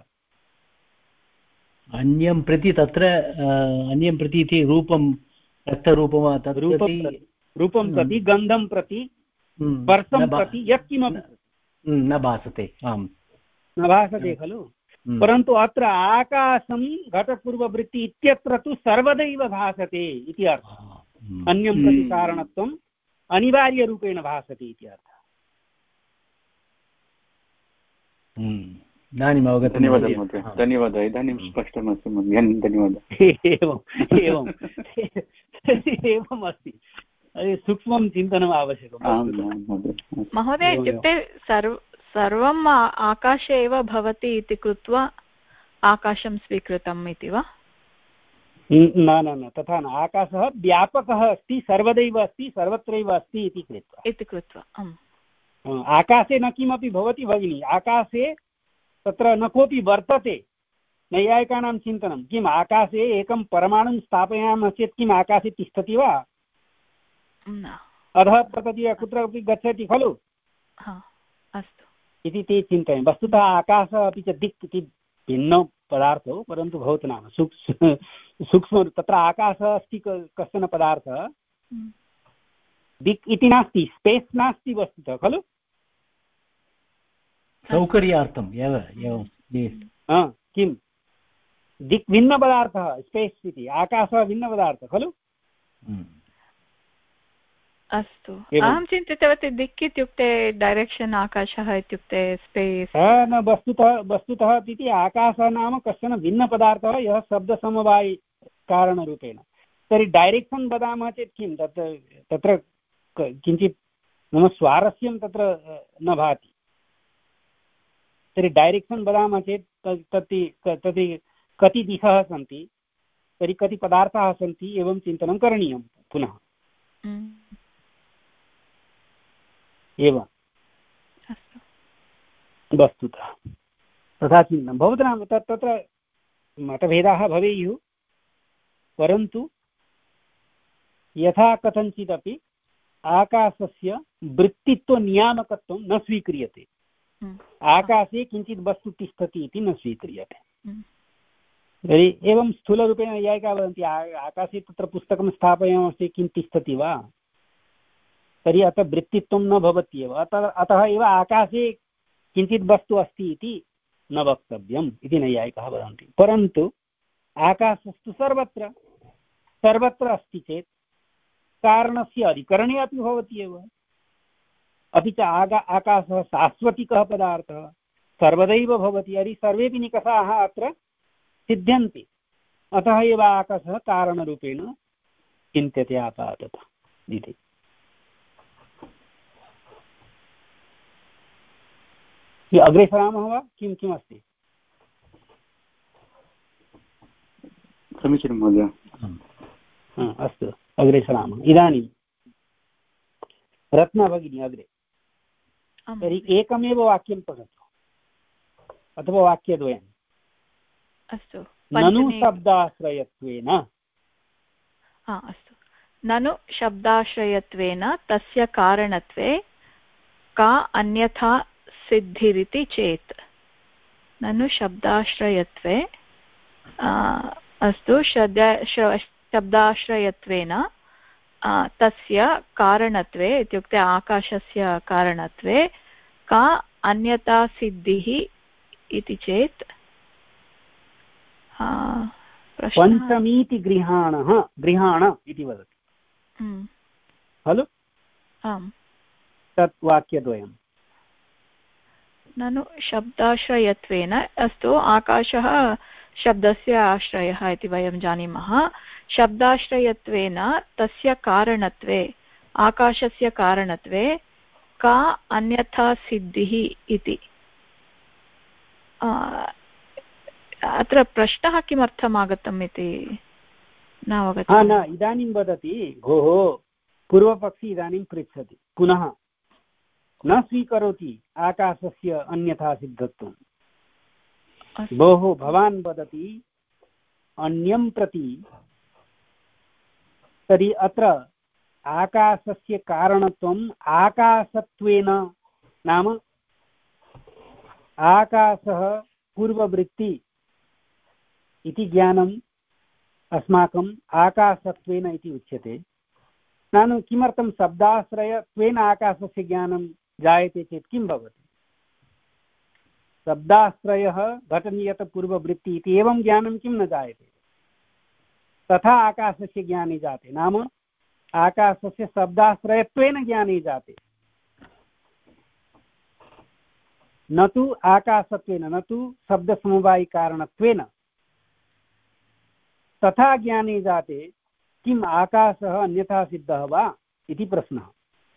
अन्यं प्रति तत्र अन्यं प्रति इति रूपं रक्तरूपं रूपं रूपं प्रति गन्धं प्रति स्पर्शं प्रति यत्किमपि न भासते। आम् न भासते खलु। परन्तु अत्र आकाशं घटपूर्ववृत्ति इत्यत्र तु सर्वदैव भासते इति अर्थः। अन्यं प्रति कारणत्वम् अनिवार्यरूपेण भासते इति अर्थः। इदानीम् अवगतं। धन्यवादः महोदय, धन्यवादः। इदानीं स्पष्टमस्ति महोदय, धन्यवादः। एवम् एवम् एवम् अस्ति, सूक्ष्मं चिन्तनम् आवश्यकं महोदय। इत्युक्ते सर्व सर्वम् आकाशे एव भवति इति कृत्वा आकाशं स्वीकृतम् इति वा? न न न तथा न। आकाशः व्यापकः अस्ति, सर्वदैव अस्ति, सर्वत्रैव अस्ति इति कृत्वा इति कृत्वा आकाशे न किमपि भवति भगिनी। आकाशे तत्र न कोऽपि वर्तते। नैयायिकानां चिन्तनं किम्, आकाशे एकं परमाणुं स्थापयामः चेत् किम् आकाशे तिष्ठति वा? अधः पतति वा, कुत्रापि गच्छति खलु। अस्तु इति ते चिन्तयन्। वस्तुतः आकाशः अपि च दिक् इति भिन्नौ पदार्थौ, परन्तु भवतु नाम सूक्ष्म सूक्ष्म तत्र आकाशः अस्ति कश्चन पदार्थः, दिक् इति नास्ति, स्पेस् नास्ति वस्तुतः खलु। सौकर्यार्थम् एव किं दिक् भिन्नपदार्थः, स्पेस् इति, आकाशः भिन्नपदार्थः खलु। अस्तु, अहं चिन्तितवती दिक् इत्युक्ते डैरेक्षन्, आकाशः इत्युक्ते स्पेस्। न, वस्तुतः वस्तुतः इति आकाशः नाम कश्चन भिन्नपदार्थः, यः शब्दसमवायिकारणरूपेण। तर्हि डैरेक्षन् वदामः चेत् किं तत् तत्र किञ्चित् मम स्वारस्यं तत्र न भाति। तर्हि डैरेक्षन् वदामः चेत् तत् तत् कति दिशः सन्ति, तर्हि कति पदार्थाः सन्ति, एवं चिन्तनं करणीयं पुनः। एवं वस्तुतः तथा चिन्तनं भवतु नाम। तत् तत्र मतभेदाः भवेयुः, परन्तु यथा कथञ्चिदपि आकाशस्य वृत्तित्वनियामकत्वं न स्वीक्रियते। आकाशे किञ्चित् वस्तु तिष्ठति इति न स्वीक्रियते। तर्हि एवं स्थूलरूपेण नैयायिकाः वदन्ति आकाशे तत्र पुस्तकं स्थापयामश्चेत् किं तिष्ठति वा, तर्हि अत्र वृत्तित्वं न भवत्येव। अतः अतः एव आकाशे किञ्चित् वस्तु अस्ति इति न वक्तव्यम् इति नैयायिकाः वदन्ति। परन्तु आकाशस्तु सर्वत्र सर्वत्र अस्ति चेत् कारणस्य अधिकरणे अपि भवति एव। अपि च आगा आकाशः शाश्वतिकः पदार्थः, सर्वदैव भवति। यदि सर्वेपि निकषाः अत्र सिद्ध्यन्ति, अतः एव आकाशः कारणरूपेण चिन्त्यते आपाततः इति। अग्रे सरामः वा, किं किम् अस्ति? समीचीनं महोदय। अस्तु, अग्रे सरामः। इदानीं रत्ना भगिनी अग्रे। तर्हि एकमेव वाक्यं पठतु अथवा वाक्यद्वयम्। अस्तु। ननु शब्दाश्रयत्वेन। अस्तु। ननु शब्दाश्रयत्वेन तस्य कारणत्वे का अन्यथा सिद्धिरिति चेत्। ननु शब्दाश्रयत्वे अस्तु शब्दाश्रयत्वेन तस्य कारणत्वे इत्युक्ते आकाशस्य कारणत्वे का अन्यतासिद्धिः इति चेत् पञ्चमीति गृहाणः गृहाण इति वदति खलु आम् तत् वाक्यद्वयं ननु शब्दाश्रयत्वेन अस्तु आकाशः शब्दस्य आश्रयः इति वयं जानीमः शब्दाश्रयत्वेन तस्य कारणत्वे आकाशस्य कारणत्वे का अन्यथा सिद्धिः इति अत्र प्रश्नः किमर्थम् आगतम् इति न अवगतम् न इदानीं वदति भोः पूर्वपक्षी इदानीं पृच्छति पुनः न स्वीकरोति आकाशस्य अन्यथा सिद्धत्वं भोः भवान् वदति अन्यं प्रति तर्हि अत्र आकाशस्य कारणत्वम् आकाशत्वेन नाम आकाशः पूर्ववृत्ति इति ज्ञानम् अस्माकम् आकाशत्वेन इति उच्यते नानु किमर्थं शब्दाश्रयत्वेन आकाशस्य ज्ञानं जायते चेत् किं भवति शब्दाश्रयः घटनियतपूर्ववृत्ति इति एवं ज्ञानं किं न जायते तथा आकाशस्य ज्ञाने जाते नाम आकाशस्य शब्दाश्रयत्वेन ज्ञाने जाते न तु आकाशत्वेन न तु शब्दसमवायिकारणत्वेन तथा ज्ञाने जाते किम् आकाशः अन्यथा सिद्धः वा इति प्रश्नः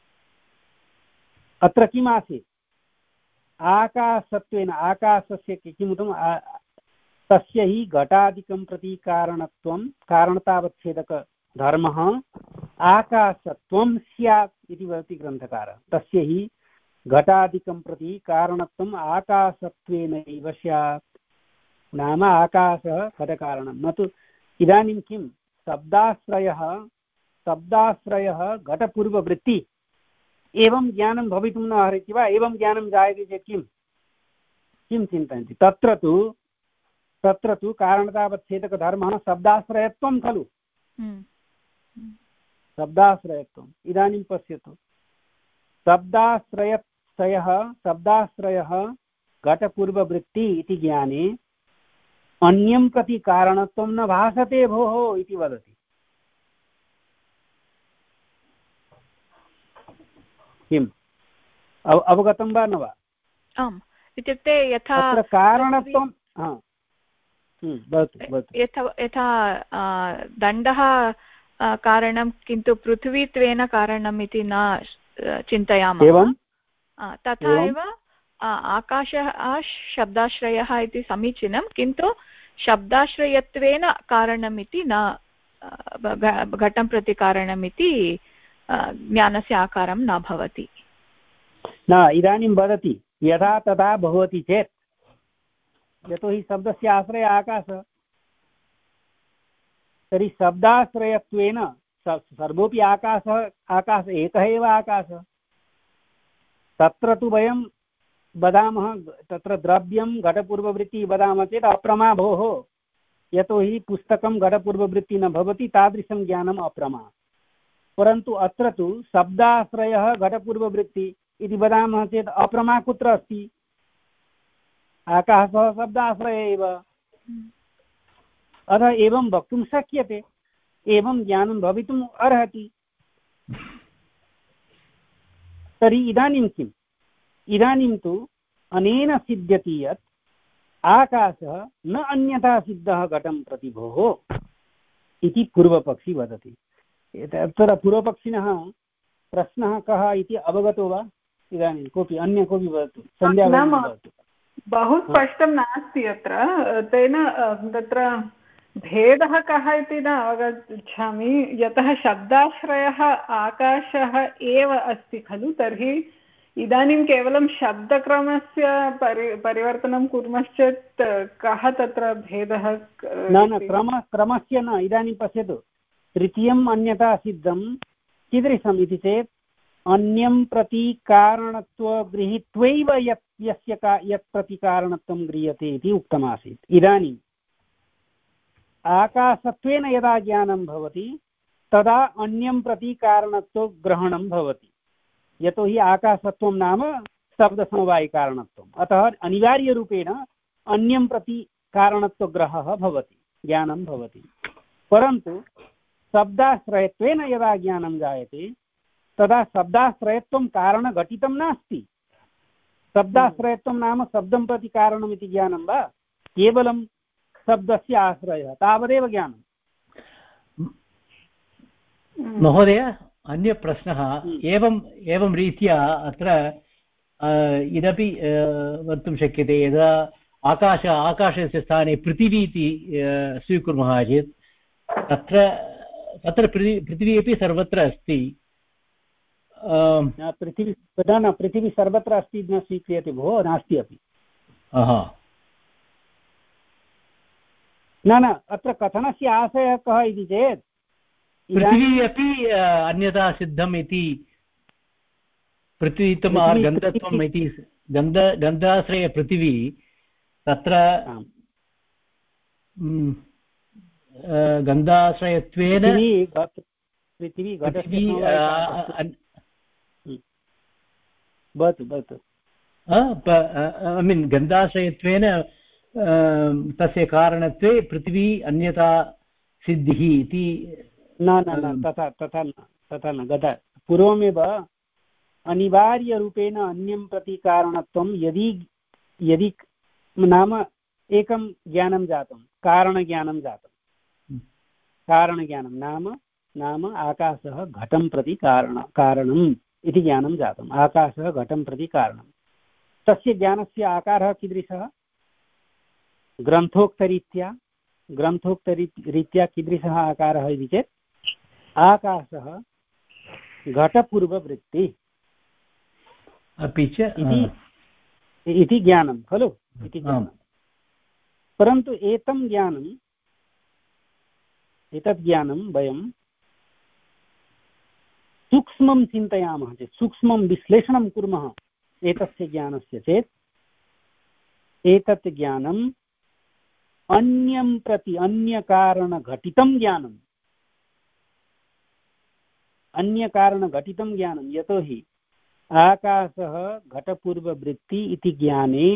अत्र किम् आसीत् आकाशत्वेन आकाशस्य किमुक्तं तस्य हि घटादिकं प्रति कारणत्वं कारणतावच्छेदकधर्मः आकाशत्वं स्यात् इति वदति ग्रन्थकारः तस्य हि घटादिकं प्रति कारणत्वम् आकाशत्वेनैव स्यात् नाम आकाशः घटकारणं न तु इदानीं किं शब्दाश्रयः शब्दाश्रयः घटपूर्ववृत्ति एवं ज्ञानं भवितुं न अर्हति वा एवं ज्ञानं जायते चेत् किं किं चिन्तयन्ति तत्र तु तत्र तु कारणतावच्छेदकधर्मः शब्दाश्रयत्वं खलु शब्दाश्रयत्वम् इदानीं पश्यतु शब्दाश्रयः शब्दाश्रयः घटपूर्ववृत्ति इति ज्ञाने अन्यं प्रति कारणत्वं न भासते भोः इति वदति किम् अवगतं वा न वा आम् इत्युक्ते यथा कारणत्वं यथा यथा दण्डः कारणं किन्तु पृथ्वीत्वेन कारणम् इति न चिन्तयामः तथा एव आकाशः शब्दाश्रयः इति समीचीनं किन्तु शब्दाश्रयत्वेन कारणमिति न घटं प्रति कारणमिति ज्ञानस्य आकारं न भवति न इदानीं वदति यदा तदा भवति चेत् यतोहि शब्दस्य आश्रयः आकाशः तर्हि शब्दाश्रयत्वेन सर्वोऽपि आकाशः आकाशः एकः एव आकाशः तत्र तु वयं वदामः तत्र द्रव्यं घटपूर्ववृत्तिः वदामः चेत् अप्रमा भोः यतोहि पुस्तकं घटपूर्ववृत्तिः न भवति तादृशं ज्ञानम् अप्रमा परन्तु अत्र तु शब्दाश्रयः घटपूर्ववृत्तिः इति वदामः चेत् अप्रमा कुत्र अस्ति आकाशः शब्दाश्रयः एव अतः एवं वक्तुं शक्यते एवं ज्ञानं भवितुम् अर्हति तर्हि इदानीं किम् इदानीं तु अनेन सिद्ध्यति यत् आकाशः न अन्यथा सिद्धः घटं प्रति भोः इति पूर्वपक्षी वदति तत्र पूर्वपक्षिणः प्रश्नः कः इति अवगतो वा इदानीं कोऽपि अन्य कोऽपि वदतु सन्ध्या वदतु बहु स्पष्टं नास्ति अत्र तेन तत्र भेदः कः इति न अवगच्छामि यतः शब्दाश्रयः आकाशः एव अस्ति खलु तर्हि इदानीं केवलं शब्दक्रमस्य परि परिवर्तनं कुर्मश्चेत् कः तत्र भेदः न न क्रम क्रमस्य न इदानीं पश्यतु तृतीयम् अन्यथा सिद्धं कीदृशम् इति चेत् अन्यं प्रति कारणत्वगृहीत्वैव यत् यस्य का यत् प्रति कारणत्वं गृह्यते इति उक्तमासीत् इदानीम् आकाशत्वेन यदा ज्ञानं भवति तदा अन्यं प्रति कारणत्वग्रहणं भवति यतोहि आकाशत्वं नाम शब्दसमवायिकारणत्वम्। अतः अनिवार्यरूपेण अन्यं प्रति कारणत्वग्रहः भवति, ज्ञानं भवति। परन्तु शब्दाश्रयत्वेन यदा ज्ञानं जायते तदा शब्दाश्रयत्वं कारणघटितं नास्ति। शब्दाश्रयत्वं नाम शब्दं प्रति कारणम् इति ज्ञानं वा, केवलं शब्दस्य आश्रयः तावदेव ज्ञानम्। महोदय, अन्य प्रश्नः एवम् एवं रीत्या अत्र इदपि वक्तुं शक्यते, यदा आकाश आकाशस्य स्थाने पृथिवी इति स्वीकुर्मः चेत् तत्र तत्र पृथि पृथिवी अपि सर्वत्र अस्ति। पृथिवी तदा न पृथिवी सर्वत्र अस्ति न स्वीक्रियते भोः, नास्ति अपि। न न अत्र कथनस्य आशयः कः इति चेत् पृथिवी अपि अन्यथा सिद्धम् इति, पृथ्वीत्वम् गन्धत्वम् इति, गन्ध गन्धाश्रय पृथिवी तत्र गन्धाश्रयत्वेन पृथिवी भवतु भवतु ऐ मीन् गन्धाश्रयत्वेन तस्य कारणत्वे पृथिवी अन्यथा सिद्धिः इति न न न तथा तथा न तथा न गता पूर्वमेव अनिवार्यरूपेण अन्यं प्रति कारणत्वं यदि यदि नाम एकं ज्ञानं जातं, कारणज्ञानं जातं। कारणज्ञानं नाम नाम आकाशः घटं प्रति कारण कारणम् इति ज्ञानं जातम्। आकाशः घटं प्रति कारणं। तस्य ज्ञानस्य आकारः कीदृशः? ग्रन्थोक्तरीत्या ग्रन्थोक्तरीत्या कीदृशः आकारः इति चेत् आकाशः घटपूर्ववृत्ति अपि च इति ज्ञानं खलु, इति ज्ञानं। परन्तु एतं ज्ञानम् एतत् ज्ञानं वयं सूक्ष्मं चिन्तयामः चेत्, सूक्ष्मं विश्लेषणं कुर्मः एतस्य ज्ञानस्य चेत्, एतत् ज्ञानम् अन्यं प्रति अन्यकारणघटितं ज्ञानम् अन्यकारणघटितं ज्ञानं। यतोहि आकाशः घटपूर्ववृत्ति इति ज्ञाने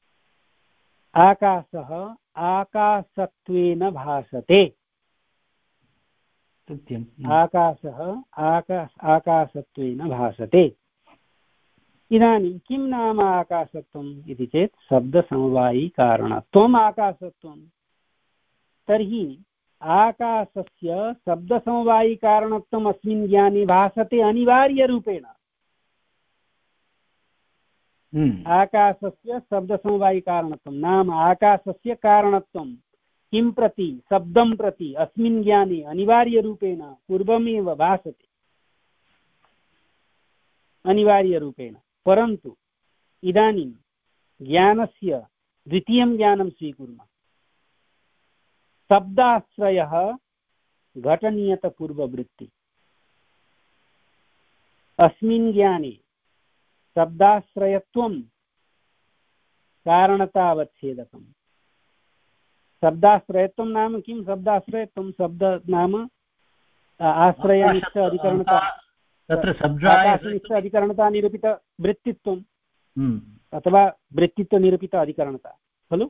आकाशः आकाशत्वेन भासते। आकाशः आकाश आकाशत्वेन भासते। इदानीं किं नाम आकाशत्वम् इति चेत् शब्दसमवायिकारणत्वम् आकाशत्वम्। तर्हि आकाशस्य शब्दसमवायिकारणत्वम् अस्मिन् ज्ञाने भासते अनिवार्यरूपेण। आकाशस्य शब्दसमवायिकारणत्वं नाम आकाशस्य कारणत्वं किं प्रति, शब्दं प्रति अस्मिन् ज्ञाने अनिवार्यरूपेण पूर्वमेव भासते, अनिवार्यरूपेण। परन्तु इदानीं ज्ञानस्य द्वितीयं ज्ञानं स्वीकुर्मः। शब्दाश्रयः घटनियतपूर्ववृत्ति। अस्मिन् ज्ञाने शब्दाश्रयत्वं कारणतावच्छेदकम्। शब्दाश्रयत्वं नाम किं? शब्दाश्रयत्वं शब्द नाम आश्रयनिष्ठ अधिकरणता, तत्र आकाशनिष्ठ अधिकरणता निरूपित वृत्तित्वम् अथवा वृत्तित्वनिरूपित अधिकरणता खलु।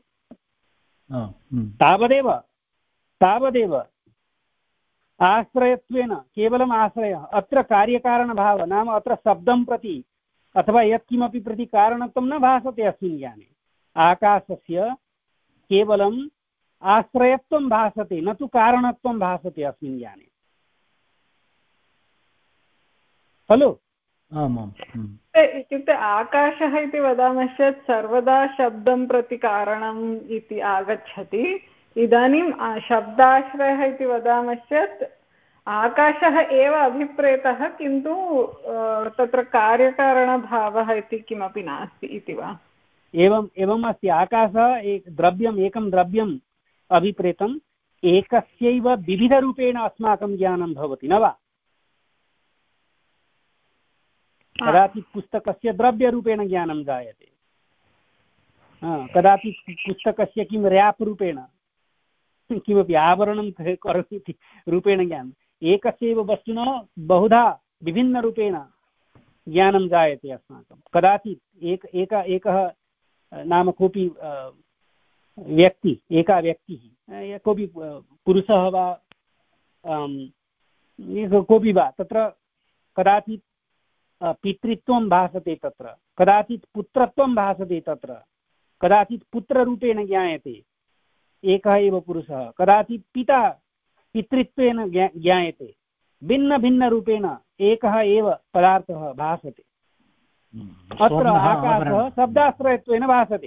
तावदेव तावदेव आश्रयत्वेन केवलम् आश्रयः। अत्र कार्यकारणभावः नाम अत्र शब्दं प्रति अथवा यत्किमपि प्रति कारणत्वं न भासते अस्मिन् ज्ञाने। आकाशस्य केवलम् आश्रयत्वं भासते, न तु कारणत्वं भासते अस्मिन् ज्ञाने खलु। इत्युक्ते आकाशः इति वदामश्चेत् सर्वदा शब्दं प्रति कारणम् इति आगच्छति। इदानीं शब्दाश्रयः इति वदामश्चेत् आकाशः एव अभिप्रेतः, किन्तु तत्र कार्यकारणभावः इति किमपि नास्ति इति वा? एवम् एवम् अस्ति। आकाशः एक द्रव्यम् एकं द्रव्यम् अभिप्रेतम्, एकस्यैव विविधरूपेण अस्माकं ज्ञानं भवति न वा? कदाचित् पुस्तकस्य द्रव्यरूपेण ज्ञानं जायते, कदाचित् पुस्तकस्य किं रेप् रूपेण किमपि आवरणं करोति इति रूपेण ज्ञानम्। एकस्यैव वस्तुनः बहुधा विभिन्नरूपेण ज्ञानं जायते अस्माकं। कदाचित् एक एक एकः नाम कोऽपि व्यक्ति एका व्यक्तिः कोऽपि पुरुषः वा कोऽपि वा तत्र कदाचित् पितृत्वं भासते, तत्र कदाचित् पुत्रत्वं भासते, तत्र कदाचित् पुत्ररूपेण ज्ञायते एकः एव पुरुषः, कदाचित् पिता पितृत्वेन ज्ञायते, भिन्नभिन्नरूपेण एकः एव पदार्थः भासते। अत्र आकाशः शब्दाश्रयत्वेन भासते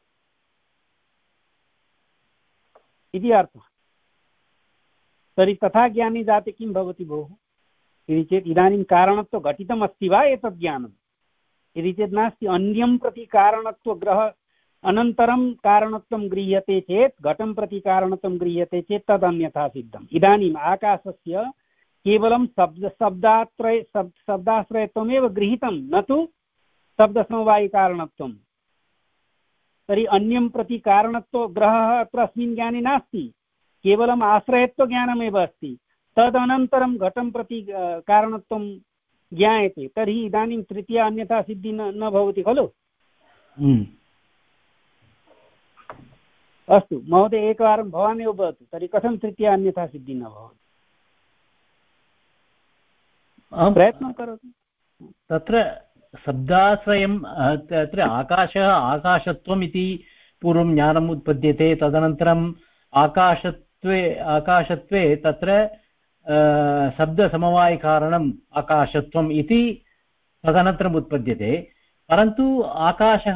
इति अर्थः। तर्हि तथा ज्ञाने जाते किं भवति भोः इति चेत् इदानीं कारणत्व घटितम् अस्ति वा एतद् ज्ञानं? यदि चेत् नास्ति, अन्यं प्रति कारणत्वग्रह अनन्तरं कारणत्वं गृह्यते चेत्, घटं प्रति कारणत्वं गृह्यते चेत् तद् अन्यथा सिद्धम्। इदानीम् आकाशस्य केवलं शब्द शब्दाश्रय शब् शब्दाश्रयत्वमेव गृहीतं, न तु शब्दसमवायिकारणत्वं। तर्हि अन्यं प्रति कारणत्वग्रहः अत्र अस्मिन् ज्ञाने नास्ति, केवलम् आश्रयत्वज्ञानमेव अस्ति। तदनन्तरं घटं प्रति कारणत्वं ज्ञायते, तर्हि इदानीं तृतीया अन्यथा सिद्धिः न न भवति खलु? अस्तु महोदय, एकवारं भवान् एव वदतु, तर्हि कथं तृतीया अन्यथा सिद्धिः न भवति? प्रयत्नं करोतु। तत्र शब्दाश्रयं तत्र आकाशः आकाशत्वम् इति पूर्वं ज्ञानम् उत्पद्यते, तदनन्तरम् आकाशत्वे आकाशत्वे तत्र शब्दसमवायिकारणम् आकाशत्वम् इति तदनन्तरम् उत्पद्यते। परन्तु आकाशः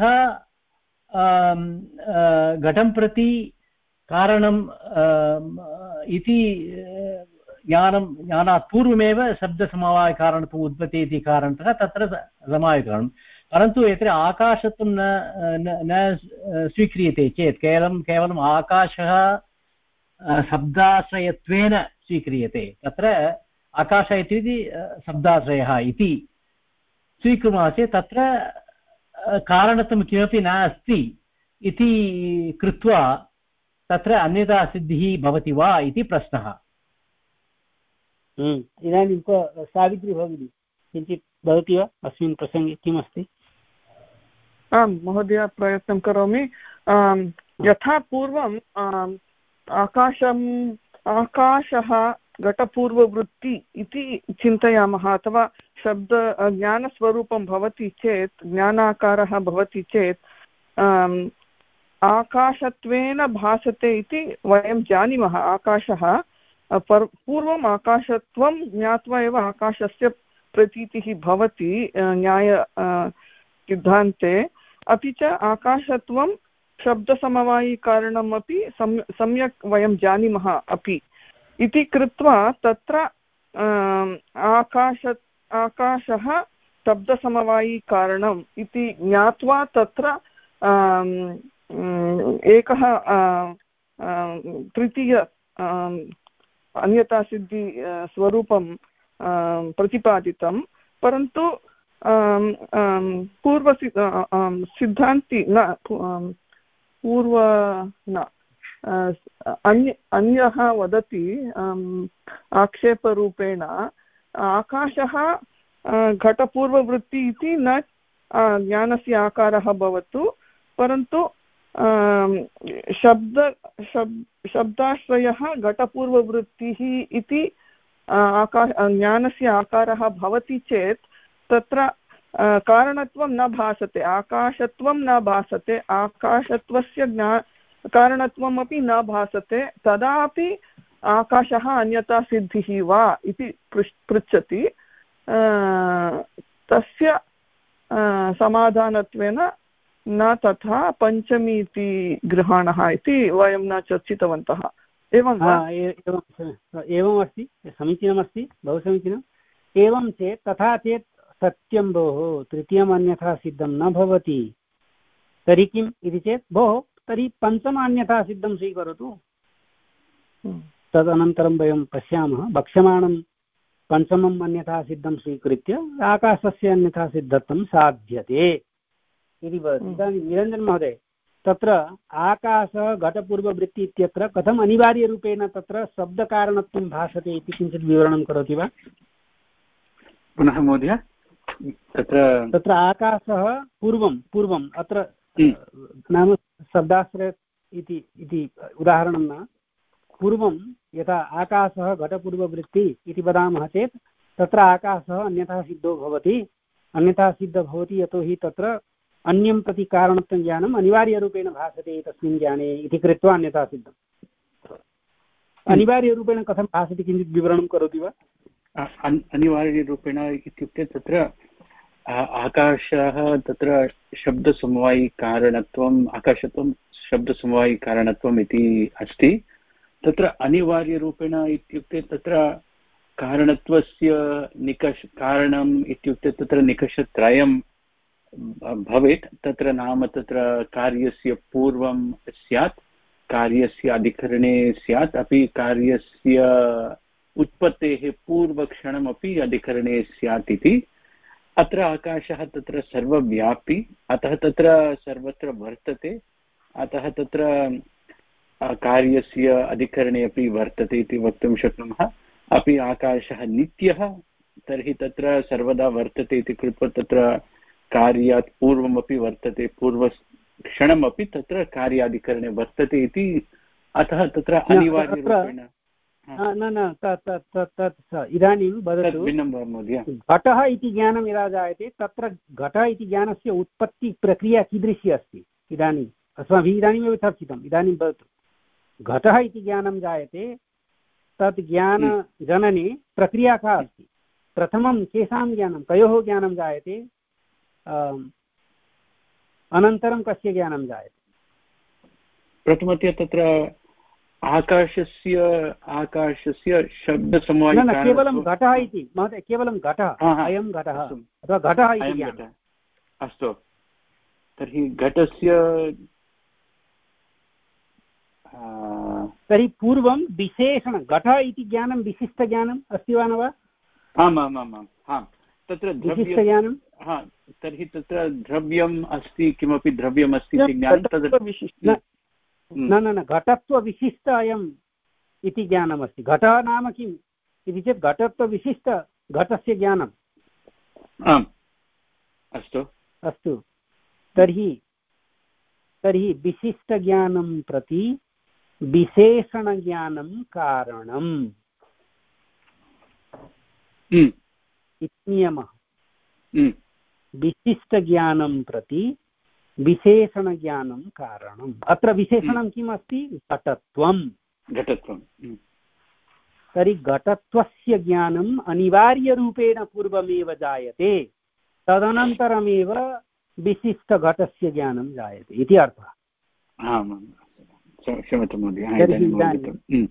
घटं प्रति कारणम् इति ज्ञानं ज्ञानात् पूर्वमेव शब्दसमवायिकारणत्वम् उत्पत्ति इति कारणतः तत्र समवायिकारणं। परन्तु यत्र आकाशत्वं न न स्वीक्रियते चेत् केवलं केवलम् आकाशः शब्दाश्रयत्वेन स्वीक्रियते, तत्र आकाश इति शब्दाश्रयः इति स्वीकुर्मः चेत् तत्र कारणत्वं किमपि नास्ति इति कृत्वा तत्र अन्यथा सिद्धिः भवति वा इति प्रश्नः। इदानीं सावित्री भगिनी किञ्चित् भवति वा अस्मिन् प्रसङ्गे किमस्ति? आं महोदय, प्रयत्नं करोमि। यथा पूर्वम् आकाशम् आकाशः घटपूर्ववृत्ति इति चिन्तयामः, अथवा शब्द ज्ञानस्वरूपं भवति चेत्, ज्ञानाकारः भवति चेत् आकाशत्वेन भासते इति वयं जानीमः। आकाशः पर् पूर्वम् आकाशत्वं ज्ञात्वा एव आकाशस्य प्रतीतिः भवति न्याय सिद्धान्ते। अपि च आकाशत्वं शब्दसमवायिकारणम् अपि सम् सम्यक् वयं जानीमः अपि इति कृत्वा तत्र आकाश आकाशः शब्दसमवायिकारणम् इति ज्ञात्वा तत्र एकः तृतीय अन्यथा सिद्धि स्वरूपं प्रतिपादितं। परन्तु पूर्व सिद्धान्ति न पूर्व न अन्य अन्यः वदति आक्षेपरूपेण आकाशः घटपूर्ववृत्ति इति न ज्ञानस्य आकारः भवतु, परन्तु शब्द शब् शब्दाश्रयः घटपूर्ववृत्तिः इति आकार ज्ञानस्य आकारः भवति चेत् तत्र कारणत्वं न भासते, आकाशत्वं न भासते, आकाशत्वस्य ज्ञा कारणत्वमपि न भासते। तदापि आकाशः अन्यथा सिद्धिः वा इति पृच्छति। तस्य समाधानत्वेन न तथा पञ्चमी इति गृहाणः इति वयं न चर्चितवन्तः। एवं वा? एवमस्ति, समीचीनमस्ति, बहु समीचीनम्। एवं चेत् तथा चेत् सत्यं भोः, तृतीयम् अन्यथा सिद्धं न भवति, तर्हि किम् इति चेत् भोः तर्हि पञ्चम अन्यथा सिद्धं स्वीकरोतु। तदनन्तरं वयं पश्यामः। वक्ष्यमाणं पञ्चमम् अन्यथा सिद्धं स्वीकृत्य आकाशस्य अन्यथा सिद्धत्वं साध्यते इति भवति। इदानीं निरञ्जन महोदय, तत्र आकाशः घटपूर्ववृत्ति इत्यत्र कथम् अनिवार्यरूपेण तत्र शब्दकारणत्वं भासते इति किञ्चित् विवरणं करोति वा? पुनः महोदय? तत्र तत्र आकाशः पूर्वं पूर्वम् अत्र नाम शब्दाश्रय इति इति उदाहरणं न पूर्वं यथा आकाशः घटपूर्ववृत्ति इति वदामः चेत् तत्र आकाशः अन्यथा सिद्धो भवति अन्यथा सिद्धः भवति यतोहि तत्र अन्यं प्रति कारणत्वं ज्ञानम् अनिवार्यरूपेण भासते तस्मिन् ज्ञाने इति कृत्वा अन्यथा सिद्धम् अनिवार्यरूपेण कथं भासते किञ्चित् विवरणं करोति वा अनिवार्यरूपेण इत्युक्ते तत्र आकाशः तत्र शब्दसमवायिकारणत्वम् आकाशत्वं शब्दसमवायिकारणत्वम् इति अस्ति तत्र अनिवार्यरूपेण इत्युक्ते तत्र कारणत्वस्य निकष कारणम् इत्युक्ते तत्र निकषत्रयं भवेत् तत्र नाम तत्र कार्यस्य पूर्वं स्यात् कार्यस्य अधिकरणे स्यात् अपि कार्यस्य उत्पत्तेः पूर्वक्षणमपि अधिकरणे स्यात् इति अत्र आकाशः तत्र सर्वव्यापी अतः तत्र सर्वत्र वर्तते अतः तत्र कार्यस्य अधिकरणे अपि वर्तते इति वक्तुं शक्नुमः अपि आकाशः नित्यः तर्हि तत्र सर्वदा वर्तते इति कृत्वा तत्र कार्यात् पूर्वमपि वर्तते पूर्वक्षणमपि तत्र कार्याधिकरणे वर्तते इति अतः तत्र अनिवार्यरूपेण न न तत् इदानीं वदतु भिन्नं वा महोदय घटः इति ज्ञानं यदा जायते तत्र घटः इति ज्ञानस्य उत्पत्तिप्रक्रिया कीदृशी अस्ति इदानीम् अस्माभिः इदानीमेव चर्चितम् इदानीं वदतु घटः इति ज्ञानं जायते तत् ज्ञानजनने प्रक्रिया का अस्ति प्रथमं केषां ज्ञानं कयोः ज्ञानं जायते अनन्तरं कस्य ज्ञानं जायते प्रथमतया तत्र आकाशस्य आकाशस्य शब्दसमवायिकारणं न केवलं घटः इति महोदय केवलं घटः अयं घटः अथवा घटः इति ज्ञानम् अस्तु तर्हि घटस्य तर्हि पूर्वं विशेषण घटः इति ज्ञानं विशिष्टज्ञानम् अस्ति वा न वा आम् आम् आम् आम् आम् तत्र विशिष्टज्ञानं हा तर्हि तत्र द्रव्यम् अस्ति किमपि द्रव्यम् अस्ति इति ज्ञानं तद् न न न घटत्वविशिष्ट अयम् इति ज्ञानमस्ति घटः नाम किम् इति चेत् घटत्वविशिष्ट घटस्य ज्ञानम् आम् अस्तु अस्तु तर्हि तर्हि विशिष्टज्ञानं प्रति विशेषणज्ञानं कारणम् इति नियमः विशिष्टज्ञानं प्रति विशेषणज्ञानं कारणम् अत्र विशेषणं किम् अस्ति घटत्वं घटत्वं तर्हि घटत्वस्य ज्ञानम् अनिवार्यरूपेण पूर्वमेव जायते तदनन्तरमेव विशिष्टघटस्य ज्ञानं जायते इति अर्थः आमां क्षम्यतां महोदय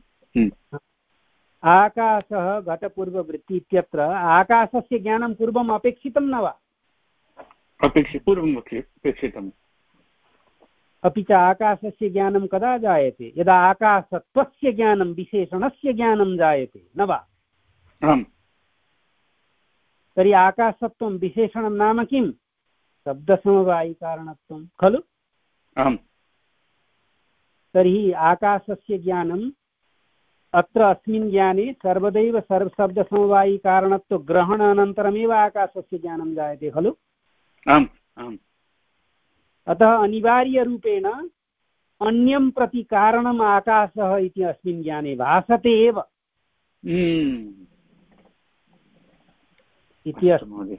आकाशः घटपूर्ववृत्ति इत्यत्र आकाशस्य ज्ञानं पूर्वम् अपेक्षितं न वा अपेक्षि पूर्वम् अपेक्षितम् अपि च आकाशस्य ज्ञानं कदा जायते यदा आकाशत्वस्य ज्ञानं विशेषणस्य ज्ञानं जायते न वा आम् तर्हि आकाशत्वं विशेषणं नाम किं शब्दसमवायिकारणत्वं खलु आम् तर्हि आकाशस्य ज्ञानम् अत्र अस्मिन् ज्ञाने सर्वदैव सर्वशब्दसमवायिकारणत्वग्रहण अनन्तरमेव आकाशस्य ज्ञानं जायते खलु आम् आम् अतः अनिवार्यरूपेण अन्यं प्रति कारणम् आकाशः इति अस्मिन् ज्ञाने भासते एव इति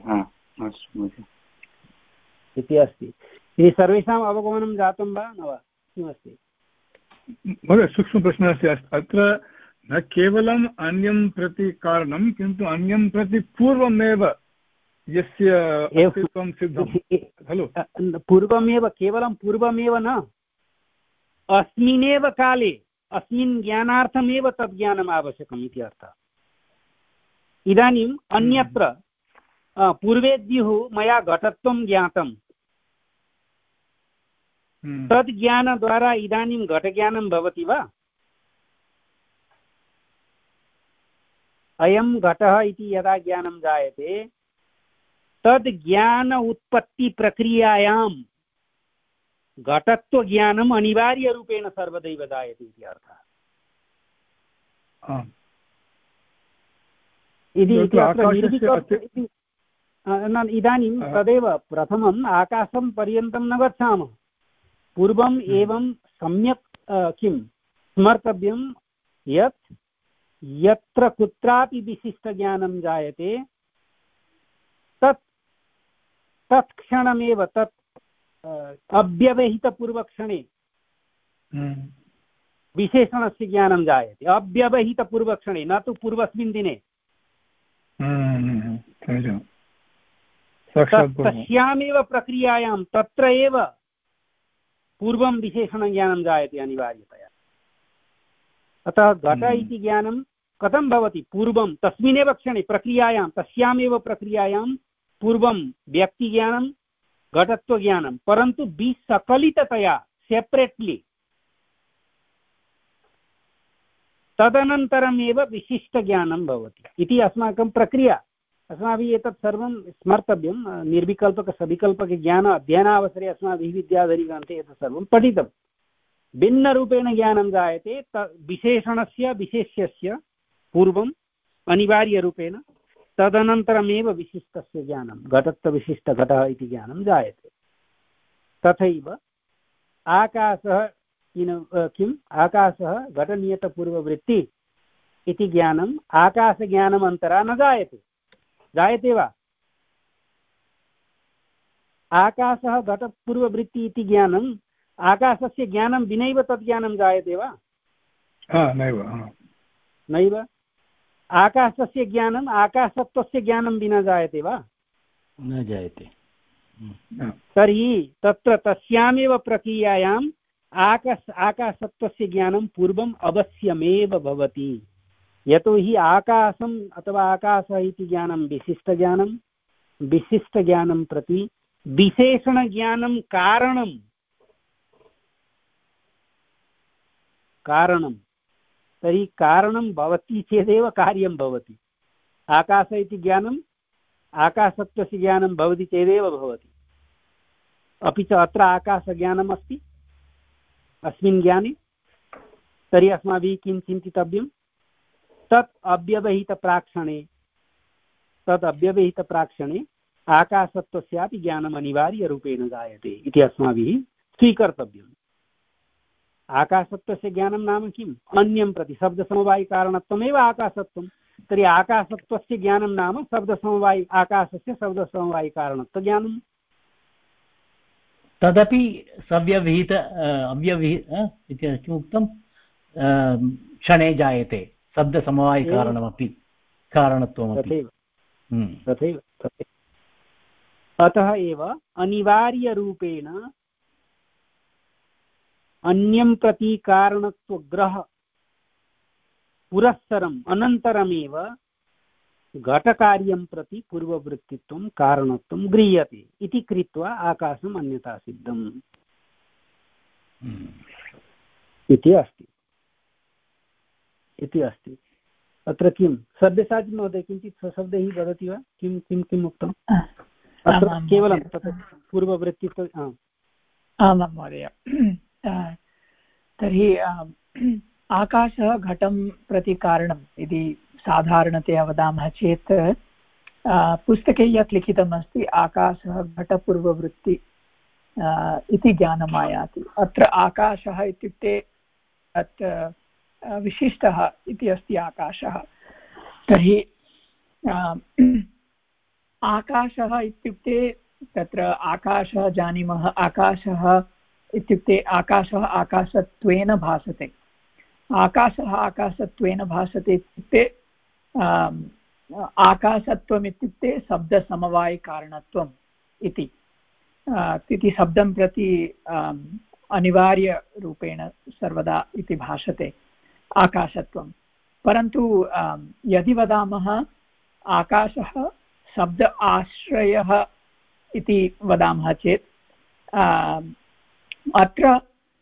अस्ति इति सर्वेषाम् अवगमनं जातं वा न वा किमस्ति महोदय सूक्ष्मप्रश्नः अस्ति अत्र न केवलम् अन्यं प्रति कारणं किन्तु अन्यं प्रति पूर्वमेव यस्य अस्तित्वं सिद्धं खलु पूर्वमेव केवलं पूर्वमेव न अस्मिन्नेव काले अस्मिन् ज्ञानार्थमेव तद् ज्ञानम् आवश्यकम् इति अर्थः इदानीम् अन्यत्र पूर्वेद्युः मया घटत्वं ज्ञातं तद् ज्ञानद्वारा इदानीं घटज्ञानं भवति वा अयं घटः इति यदा ज्ञानं जायते तद् ज्ञान उत्पत्तिप्रक्रियायां घटत्वज्ञानम् अनिवार्यरूपेण सर्वदैव जायते इति अर्थः इति अत्र इदानीं तदेव प्रथमम् आकाशं पर्यन्तं न गच्छामः, पूर्वम् एवं सम्यक् किं स्मर्तव्यं यत् यत्र कुत्रापि विशिष्टज्ञानं जायते तत् तत्क्षणमेव तत् अव्यवहितपूर्वक्षणे विशेषणस्य ज्ञानं जायते, अव्यवहितपूर्वक्षणे, न तु पूर्वस्मिन् दिने। तस्यामेव प्रक्रियायां तत्र एव पूर्वं विशेषणज्ञानं जायते अनिवार्यतया। अतः घट इति ज्ञानं कथं भवति? पूर्वं तस्मिन्नेव क्षणे प्रक्रियायां, तस्यामेव प्रक्रियायां पूर्वं व्यक्तिज्ञानं, घटत्वज्ञानं, परन्तु विसकलिततया सेपरेट्लि, तदनन्तरमेव विशिष्टज्ञानं भवति इति अस्माकं प्रक्रिया। अस्माभिः एतत् सर्वं स्मर्तव्यं। निर्विकल्पकसविकल्पकज्ञान अध्ययनावसरे अस्माभिः विद्याधरीग्रन्थे एतत् सर्वं पठितं। भिन्नरूपेण ज्ञानं जायते, त विशेषणस्य विशेष्यस्य पूर्वम् अनिवार्यरूपेण, तदनन्तरमेव विशिष्टस्य ज्ञानं, घटत्वविशिष्टघटः इति ज्ञानं जायते। तथैव आकाशः किम् आकाशः घटनियतपूर्ववृत्ति इति ज्ञानम् आकाशज्ञानमन्तरा न जायते। जायते वा? आकाशः घटपूर्ववृत्ति इति ज्ञानम् आकाशस्य ज्ञानं विनैव तद् ज्ञानं जायते वा? नैव नैव। आकाशस्य ज्ञानम् आकाशत्वस्य ज्ञानं विना जायते वा? न जायते। तर्हि तत्र तस्यामेव प्रक्रियायाम् आकाश आकाशत्वस्य ज्ञानं पूर्वम् अवश्यमेव भवति। यतोहि आकाशम् अथवा आकाशः इति ज्ञानं विशिष्टज्ञानं, विशिष्टज्ञानं प्रति विशेषणज्ञानं कारणं कारणं तर्हि कारणं भवति चेदेव कार्यं भवति। आकाश इति ज्ञानम् आकाशत्वस्य ज्ञानं भवति चेदेव भवति। अपि च अत्र आकाशज्ञानम् अस्ति अस्मिन् ज्ञाने, तर्हि अस्माभिः किं चिन्तितव्यं? तत् अव्यवहितप्राक्षणे तत् अव्यवहितप्राक्षणे आकाशत्वस्यापि ज्ञानम् अनिवार्यरूपेण जायते इति अस्माभिः स्वीकर्तव्यम्। आकाशत्वस्य ज्ञानं नाम किम्? अन्यं प्रति शब्दसमवायिकारणत्वमेव आकाशत्वं। तर्हि आकाशत्वस्य ज्ञानं नाम शब्दसमवायि आकाशस्य शब्दसमवायिकारणत्वज्ञानं। तदपि सव्यवहित अव्यवहित इति किमुक्तं क्षणे जायते, शब्दसमवायिकारणमपि कारणत्वमपि। तथैव तथैव। अतः एव अनिवार्यरूपेण अन्यं प्रति कारणत्वग्रह पुरस्सरम् अनन्तरमेव घटकार्यं प्रति पूर्ववृत्तित्वं कारणत्वं गृह्यते इति कृत्वा आकाशम् अन्यथा सिद्धम् इति अस्ति इति अस्ति। अत्र किं सव्यसाची महोदय किञ्चित् सशब्दैः वदति वा? किं किं किम् उक्तम्? अत्र केवलं तत् पूर्ववृत्तित्व। आमां महोदय। तर्हि आकाशः घटं प्रति कारणम् इति साधारणतया वदामः चेत् पुस्तके यत् लिखितमस्ति आकाशः घटपूर्ववृत्ति इति ज्ञानम् आयाति। अत्र आकाशः इत्युक्ते तत् विशिष्टः इति अस्ति आकाशः। तर्हि आकाशः इत्युक्ते तत्र आकाशः जानीमः, आकाशः इत्युक्ते आकाशः आकाशत्वेन भासते। आकाशः आकाशत्वेन भासते इत्युक्ते आकाशत्वम् इत्युक्ते शब्दसमवायिकारणत्वम् इति इति शब्दं प्रति अनिवार्यरूपेण सर्वदा इति भाषते आकाशत्वं। परन्तु यदि वदामः आकाशः शब्द आश्रयः इति वदामः चेत् अत्र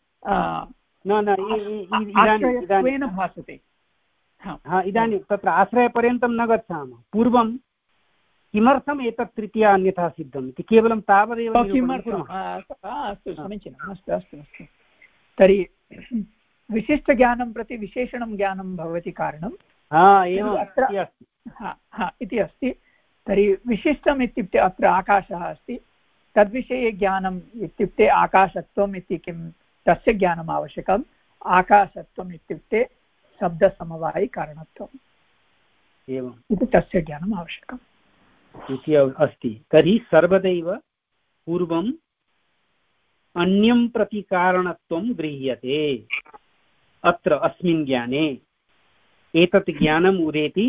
आश्रयत्वेन भासते। इदानीं तत्र आश्रयपर्यन्तं न गच्छामः। पूर्वं किमर्थम् एतत् तृतीया अन्यथा सिद्धम् इति केवलं तावदेव किमर्थम्? अस्तु समीचीनम्। अस्तु अस्तु अस्तु तर्हि विशिष्टज्ञानं प्रति विशेषणं ज्ञानं भवति कारणम् अत्र इति अस्ति। तर्हि विशिष्टम् इत्युक्ते अत्र आकाशः अस्ति, तद्विषये ज्ञानम् इत्युक्ते आकाशत्वम् इति किं तस्य ज्ञानम् आवश्यकम्। आकाशत्वम् इत्युक्ते शब्दसमवायिकारणत्वम् एवम् इति तस्य ज्ञानम् आवश्यकम् इति अस्ति। तर्हि सर्वदैव पूर्वम् अन्यं प्रति कारणत्वं गृह्यते। अत्र अस्मिन् ज्ञाने एतत् ज्ञानम् उदेति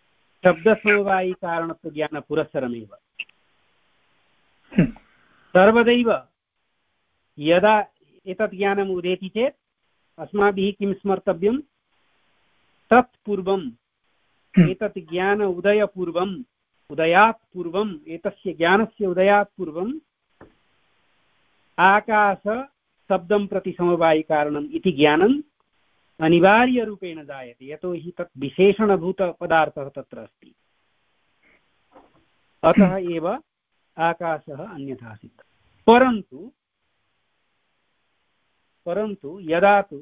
शब्दसमवायिकारणत्वज्ञानपुरस्सरमेव। सर्वदैव यदा एतत् ज्ञानम् उदेति चेत् अस्माभिः किं स्मर्तव्यं, तत् पूर्वम् एतत् ज्ञान उदयपूर्वम् उदयात् पूर्वम् एतस्य ज्ञानस्य उदयात् पूर्वम् आकाश शब्दं प्रति समवायिकारणम् इति ज्ञानम् अनिवार्यरूपेण जायते, यतोहि तत् विशेषणभूतपदार्थः तत्र अस्ति। अतः एव आकाशः अन्यथा सिद्धः। परन्तु परन्तु यदा तु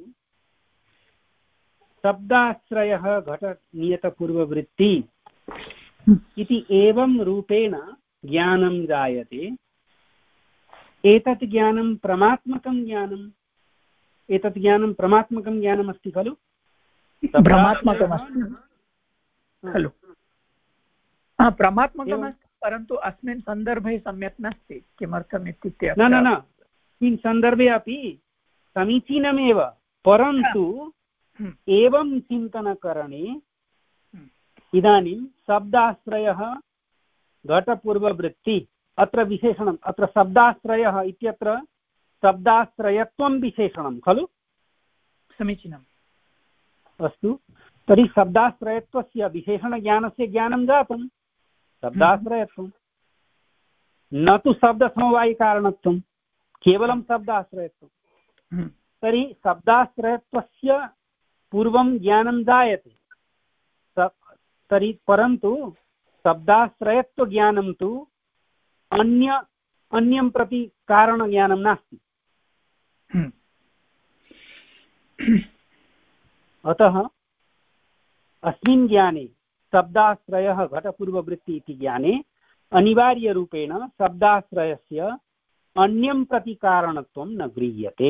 शब्दाश्रयः घटनियतपूर्ववृत्ति इति एवं रूपेण ज्ञानं जायते, एतत् ज्ञानं प्रमात्मकं ज्ञानम् एतत् ज्ञानं प्रमात्मकं ज्ञानमस्ति खलु, भ्रमात्मकमस्ति खलु। प्रमात्मकमस्ति, परन्तु अस्मिन् सन्दर्भे सम्यक् नास्ति। किमर्थम् इत्युक्ते न न न अस्मिन् सन्दर्भे अपि समीचीनमेव, परन्तु एवं चिन्तनकरणे इदानीं शब्दाश्रयः घटपूर्ववृत्ति, अत्र विशेषणम्, अत्र शब्दाश्रयः इत्यत्र शब्दाश्रयत्वं विशेषणं खलु। समीचीनम्। अस्तु, तर्हि शब्दाश्रयत्वस्य विशेषणज्ञानस्य ज्ञानं जातं, शब्दाश्रयत्वं, न तु शब्दसमवायिकारणत्वं, केवलं शब्दाश्रयत्वं। तर्हि शब्दाश्रयत्वस्य पूर्वं ज्ञानं जायते, तर्हि परन्तु शब्दाश्रयत्वज्ञानं तु अन्य अन्यं प्रति कारणज्ञानं नास्ति। अतः अस्मिन् ज्ञाने शब्दाश्रयः घटपूर्ववृत्ति इति ज्ञाने अनिवार्यरूपेण शब्दाश्रयस्य अन्यं प्रति कारणत्वं न गृह्यते।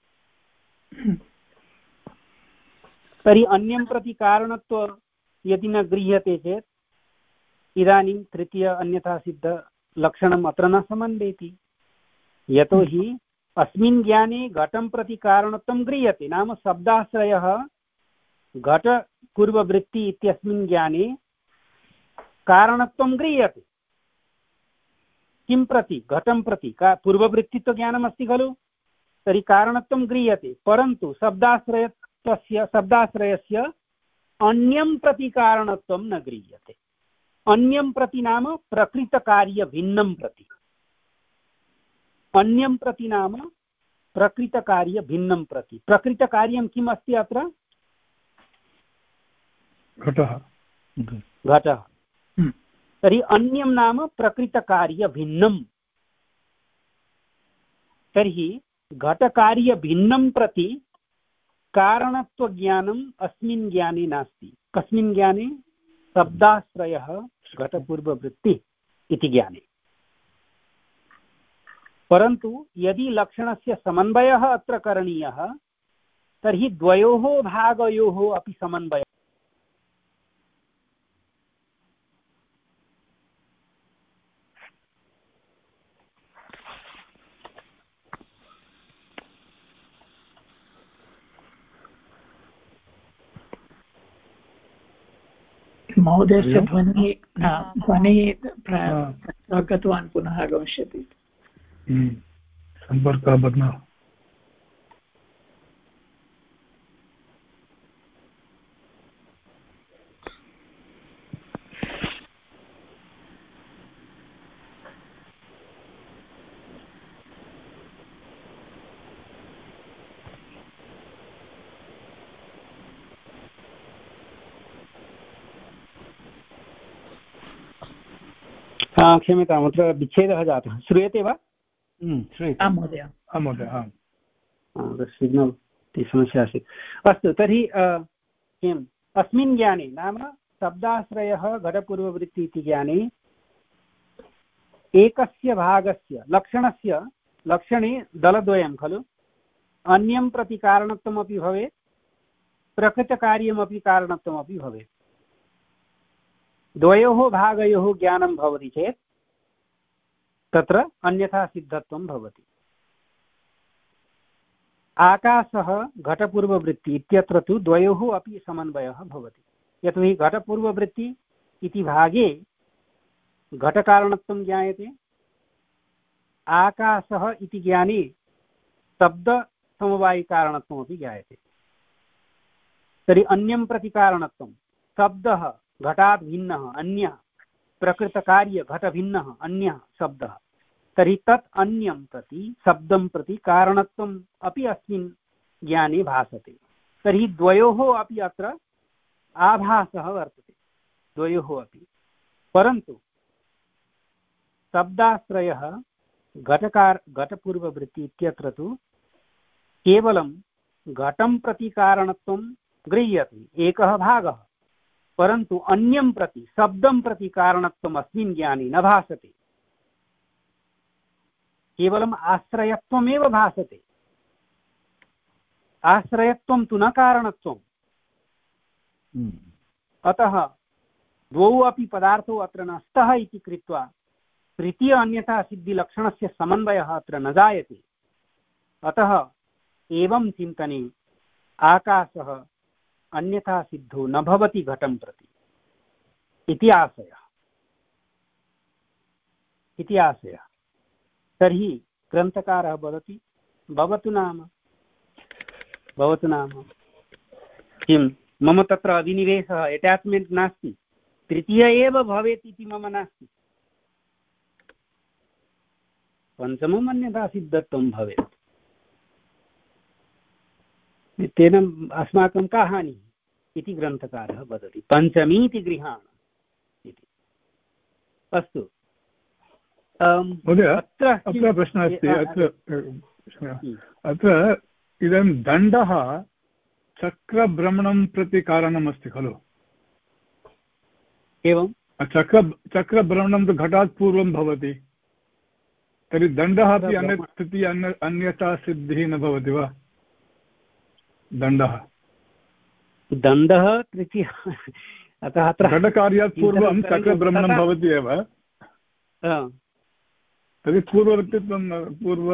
तर्हि अन्यं प्रति कारणत्व यदि न गृह्यते चेत् इदानीं तृतीय अन्यथा सिद्धलक्षणम् अत्र न समन्वयति, यतोहि अस्मिन् ज्ञाने घटं प्रति कारणत्वं गृह्यते, नाम शब्दाश्रयः घटपूर्ववृत्ति इत्यस्मिन् ज्ञाने कारणत्वं गृह्यते। किं प्रति? घटं प्रति। का पूर्ववृत्तित्वज्ञानमस्ति खलु, तर्हि कारणत्वं गृह्यते, परन्तु शब्दाश्रयत्वस्य शब्दाश्रयस्य अन्यं प्रति कारणत्वं न गृह्यते। अन्यं प्रति नाम प्रकृतकार्यभिन्नं प्रति, अन्यं प्रति नाम प्रकृतकार्यभिन्नं प्रति। प्रकृतकार्यं किम् अस्ति अत्र? घटः। घटः। तर्हि अन्यं नाम प्रकृतकार्यभिन्नं। तर्हि घटकार्यभिन्नं प्रति कारणत्वज्ञानम् अस्मिन् ज्ञाने नास्ति। कस्मिन् ज्ञाने? शब्दाश्रयः घटपूर्ववृत्ति इति ज्ञाने। परन्तु यदि लक्षणस्य समन्वयः अत्र करणीयः तर्हि द्वयोः भागयोः अपि समन्वयः। महोदयस्य ध्वनिः ध्वनिः गतवान्, पुनः आगमिष्यति। सम्पर्कः बध्नः। क्षम्यताम्, अत्र विच्छेदः जातः। श्रूयते वा? श्रूयते महोदय। सिग्नल् इति समस्या आसीत्। अस्तु, तर्हि किम् अस्मिन् ज्ञाने नाम शब्दाश्रयः घटपूर्ववृत्ति इति ज्ञाने एकस्य भागस्य लक्षणस्य लक्षणे दलद्वयं खलु अन्यं प्रति कारणत्वमपि भवेत् प्रकृतकार्यमपि कारणत्वमपि भवेत् द्वयोः भागयोः ज्ञानं भवति चेत् तत्र अन्यथा सिद्धत्वं भवति आकाशः घटपूर्ववृत्ति इत्यत्र तु द्वयोः अपि समन्वयः भवति यतोहि घटपूर्ववृत्ति इति भागे घटकारणत्वं ज्ञायते आकाशः इति ज्ञाने शब्दसमवायिकारणत्वमपि ज्ञायते तर्हि अन्यं प्रति कारणत्वं शब्दः घटात् भिन्नः अन्यः प्रकृतकार्य घटभिन्नः अन्यः शब्दः तर्हि तत् अन्यं प्रति शब्दं प्रति कारणत्वम् अपि अस्मिन् ज्ञाने भासते तर्हि द्वयोः अपि अत्र आभासः वर्तते द्वयोः अपि परन्तु शब्दाश्रयः घटकार घटपूर्ववृत्ति इत्यत्र तु केवलं घटं प्रति कारणत्वं गृह्यते एकः भागः परन्तु अन्यं प्रति शब्दं प्रति कारणत्वम् अस्मिन् ज्ञाने न भासते केवलम् आश्रयत्वमेव भासते आश्रयत्वं तु न कारणत्वम् अतः द्वौ अपि पदार्थौ अत्र न स्तः इति कृत्वा तृतीय अन्यथा सिद्धिलक्षणस्य समन्वयः अत्र न जायते अतः एवं चिन्तने आकाशः अन्यथा सिद्धो न भवति घटं प्रति इति आशयः इति आशयः तर्हि ग्रन्थकारः वदति भवतु नाम भवतु नाम किं मम तत्र अभिनिवेशः अटैच्मेण्ट् नास्ति तृतीय एव भवेत् इति मम नास्ति पञ्चमम् अन्यथा सिद्धत्वं भवेत् तेन अस्माकं का हानिः इति ग्रन्थकारः वदति पञ्चमी इति गृहाण इति अस्तु अत्र अत्र प्रश्नः अस्ति अत्र अत्र इदानीं दण्डः चक्रभ्रमणं प्रति कारणमस्ति खलु एवं चक्र चक्रभ्रमणं तु घटात् पूर्वं भवति तर्हि दण्डः अपि अन्यत् स्थितिः अन्य अन्यथा सिद्धिः न भवति वा दण्डः दण्डः तृतीय अतः अत्र घटकार्यात् पूर्वं चक्रभ्रमणं भवति एव तर्हि पूर्ववर्तित्वं पूर्व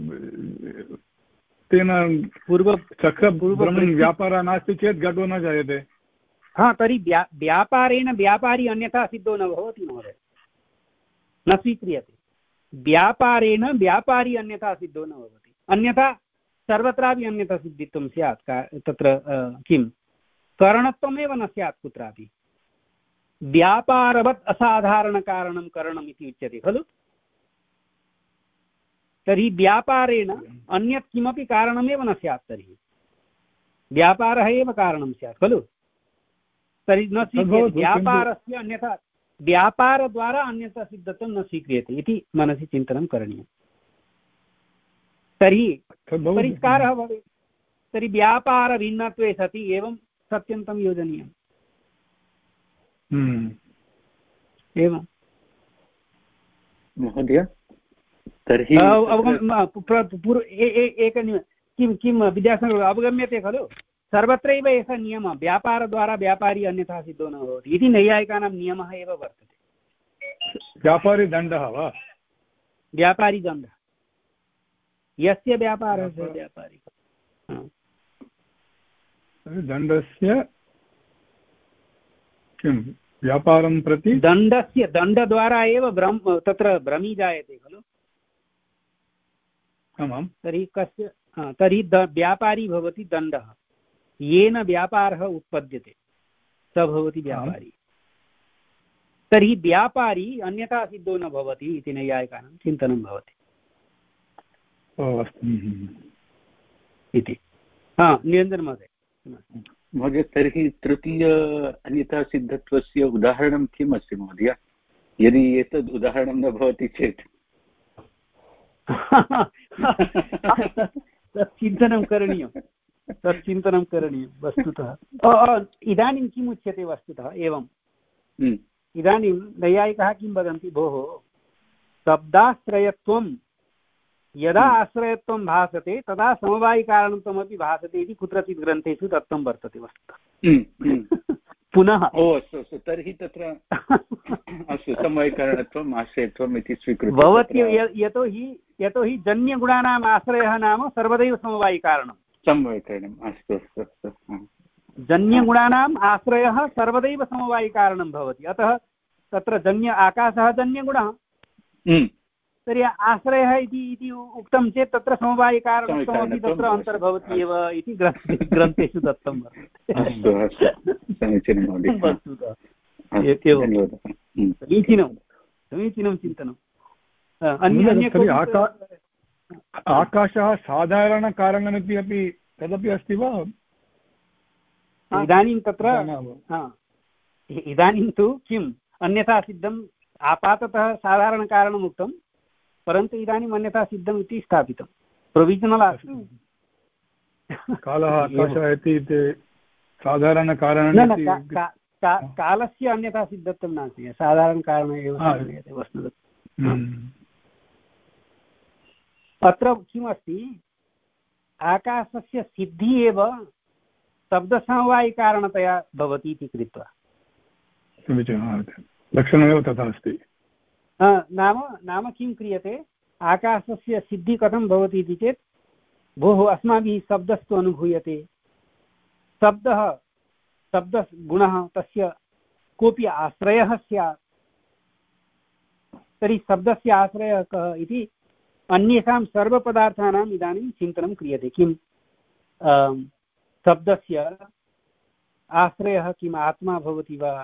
तेन पूर्व चक्रभ्रमणं व्यापारः नास्ति चेत् घटो न जायते हा तर्हि व्या व्यापारेण व्यापारी अन्यथा सिद्धो न भवति महोदय न स्वीक्रियते व्यापारेण व्यापारी अन्यथा सिद्धो न भवति अन्यथा सर्वत्रापि अन्यथा सिद्धित्वं स्यात् तत्र किं करणत्वमेव न स्यात् कुत्रापि व्यापारवत् असाधारणकारणं करणम् इति उच्यते खलु तर्हि व्यापारेण अन्यत् किमपि कारणमेव न स्यात् तर्हि व्यापारः एव कारणं स्यात् खलु तर्हि न स्वीक्रियते व्यापारस्य अन्यथा व्यापारद्वारा अन्यथा सिद्धत्वं न स्वीक्रियते इति मनसि चिन्तनं करणीयम् तर्हि परिष्कारः भवेत् तर्हि व्यापारभिन्नत्वे सति एवं सत्यन्तं योजनीयम् एवं महोदय तर्हि एकनिमिषं किं किं विद्यासागरः अवगम्यते खलु सर्वत्रैव एषः नियमः व्यापारद्वारा व्यापारी अन्यथा सिद्धो न भवति इति नैयायिकानां नियमः एव वर्तते व्यापारी दण्डः वा व्यापारी दण्डः यस्य व्यापारः स व्यापारी दण्डस्य किं व्यापारं प्रति दण्डस्य दण्डद्वारा एव ब्रह्म तत्र भ्रमी जायते खलु आमां तर्हि कस्य तर्हि व्यापारी भवति दण्डः येन व्यापारः उत्पद्यते स भवति व्यापारी तर्हि व्यापारी अन्यथा सिद्धो न भवति इति नैयायिकानां चिन्तनं भवति इति हा निरञ्जन महोदय महोदय तर्हि तृतीय अन्यथा सिद्धत्वस्य उदाहरणं किम् अस्ति महोदय यदि एतद् उदाहरणं न भवति चेत् तत् चिन्तनं करणीयं तत् चिन्तनं करणीयं वस्तुतः इदानीं किम् उच्यते वस्तुतः एवम् इदानीं नैयायिकाः किं वदन्ति भोः शब्दाश्रयत्वं यदा आश्रयत्वं भासते तदा समवायिकारणत्वमपि भासते इति कुत्रचित् ग्रन्थेषु दत्तं वर्तते वस्तुतः। पुनः ओ अस्तु अस्तु तर्हि तत्र अस्तु समवायिकारणत्वम् आश्रयत्वम् इति स्वीकृत्य भवति। यतोहि यतोहि जन्यगुणानाम् आश्रयः नाम सर्वदैव समवायिकारणं। समवायिकारणम् अस्तु अस्तु अस्तु जन्यगुणानाम् आश्रयः सर्वदैव समवायिकारणं भवति। अतः तत्र जन्य आकाशः जन्यगुणः, तर्हि आश्रयः इति उक्तं चेत् तत्र समवायिकारणत्वमपि तत्र अन्तर्भवति एव इति ग्रन्थेषु दत्तं वर्तते। समीचीनं समीचीनं चिन्तनम्। आकाशः साधारणकारणमिति अपि तदपि अस्ति वा? इदानीं तत्र इदानीं तु किम् अन्यथा सिद्धम्, आपाततः साधारणकारणम् उक्तं, परन्तु इदानीम् अन्यथा सिद्धम् इति स्थापितं, प्रोविजनल् आसीत्। कालः आकाशः इति साधारणकारणं कालस्य अन्यथा सिद्धत्वं नास्ति, साधारणकारणम् एव वस्तुतः। अत्र किमस्ति, आकाशस्य सिद्धिः एव शब्दसमवायिकारणतया भवति इति कृत्वा लक्षणमेव तथा अस्ति। नाम नाम किं क्रियते, आकाशस्य सिद्धिः कथं भवति इति चेत्, भोः अस्माभिः शब्दस्तु अनुभूयते, शब्दः शब्दगुणः तस्य कोऽपि आश्रयः स्यात्, तर्हि शब्दस्य आश्रयः कः इति अन्येषां सर्वपदार्थानाम् इदानीं चिन्तनं क्रियते। किं शब्दस्य आश्रयः किम् आत्मा भवति वा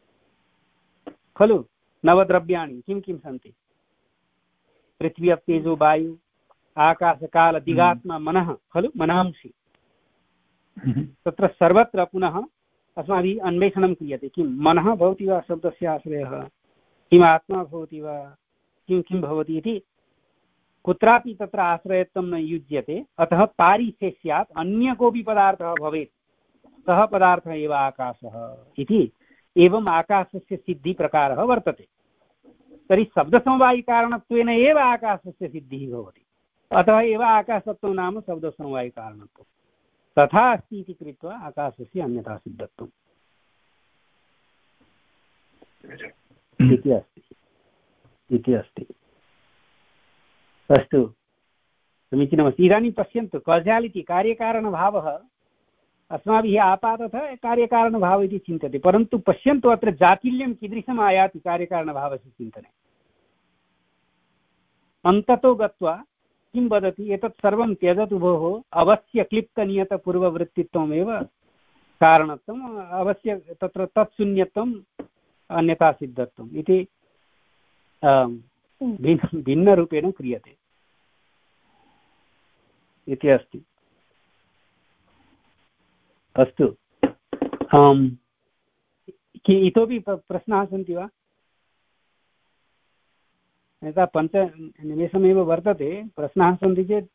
खलु? नवद्रव्याणि किं किं सन्ति? पृथ्वी अप् तेजो वायु आकाशकाल दिगात्मा मनः खलु, मनांसि। तत्र सर्वत्र पुनः अस्माभिः अन्वेषणं क्रियते, किं मनः भवति वा शब्दस्य आश्रयः, किम् आत्मा भवति वा, किं किं भवति इति कुत्रापि तत्र आश्रयत्वं न युज्यते। अतः पारिशे स्यात् अन्य कोऽपि पदार्थः भवेत्, सः पदार्थः एव आकाशः इति। एवम् आकाशस्य सिद्धिप्रकारः वर्तते। तर्हि शब्दसमवायिकारणत्वेन एव आकाशस्य सिद्धिः भवति, अतः एव आकाशत्वं नाम शब्दसमवायिकारणत्वं। तथा अस्ति इति कृत्वा आकाशस्य अन्यथा सिद्धत्वम् इति अस्ति इति अस्ति। अस्तु, समीचीनमस्ति। इदानीं पश्यन्तु, काजालिटि कार्यकारणभावः अस्माभिः आपाततः कार्यकारणभावः इति चिन्त्यते, परन्तु पश्यन्तु अत्र जातिल्यं कीदृशम् आयाति कार्यकारणभावस्य चिन्तने। अन्ततो गत्वा किं वदति, एतत् सर्वं त्यजतु भोः, अवश्य क्लिप्तनियतपूर्ववृत्तित्वमेव कारणत्वम्, अवश्य तत्र तत्शून्यत्वम् अन्यथा सिद्धत्वम् इति भिन्न भिन्नरूपेण क्रियते इति अस्ति। अस्तु, इतोपि प्रश्नाः सन्ति वा? यथा पञ्चनिमेषमेव वर्तते, प्रश्नाः सन्ति चेत्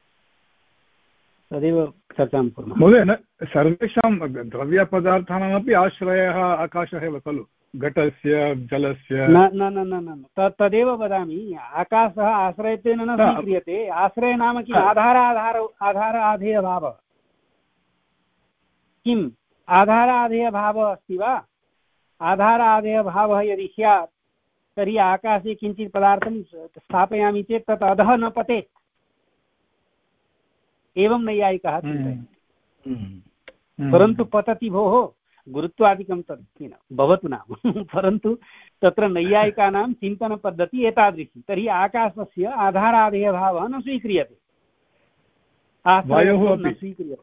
तदेव चर्चां कुर्मः। महोदय, न सर्वेषां द्रव्यपदार्थानामपि आश्रयः आकाशः एव खलु, घटस्य जलस्य? न न न न न तदेव वदामि, आकाशः आश्रयत्वेन न स्वीक्रियते। आश्रय नाम किम्? आधार आधार आधार आधेयभावः। किम् आधार आधेयभावः अस्ति वा? आधार आधेयभावः यदि स्यात् तर्हि आकाशे किञ्चित् पदार्थं स्थापयामि चेत् तत् अधः न पतेत्, एवं नैयायिकाः चिन्तयन्ति। परन्तु पतति भोः, गुरुत्वादिकं तत् भवतु नाम, परन्तु तत्र नैयायिकानां चिन्तनपद्धतिः एतादृशी। तर्हि आकाशस्य आधाराधेयभावः न स्वीक्रियते, आश्रयः न स्वीक्रियते,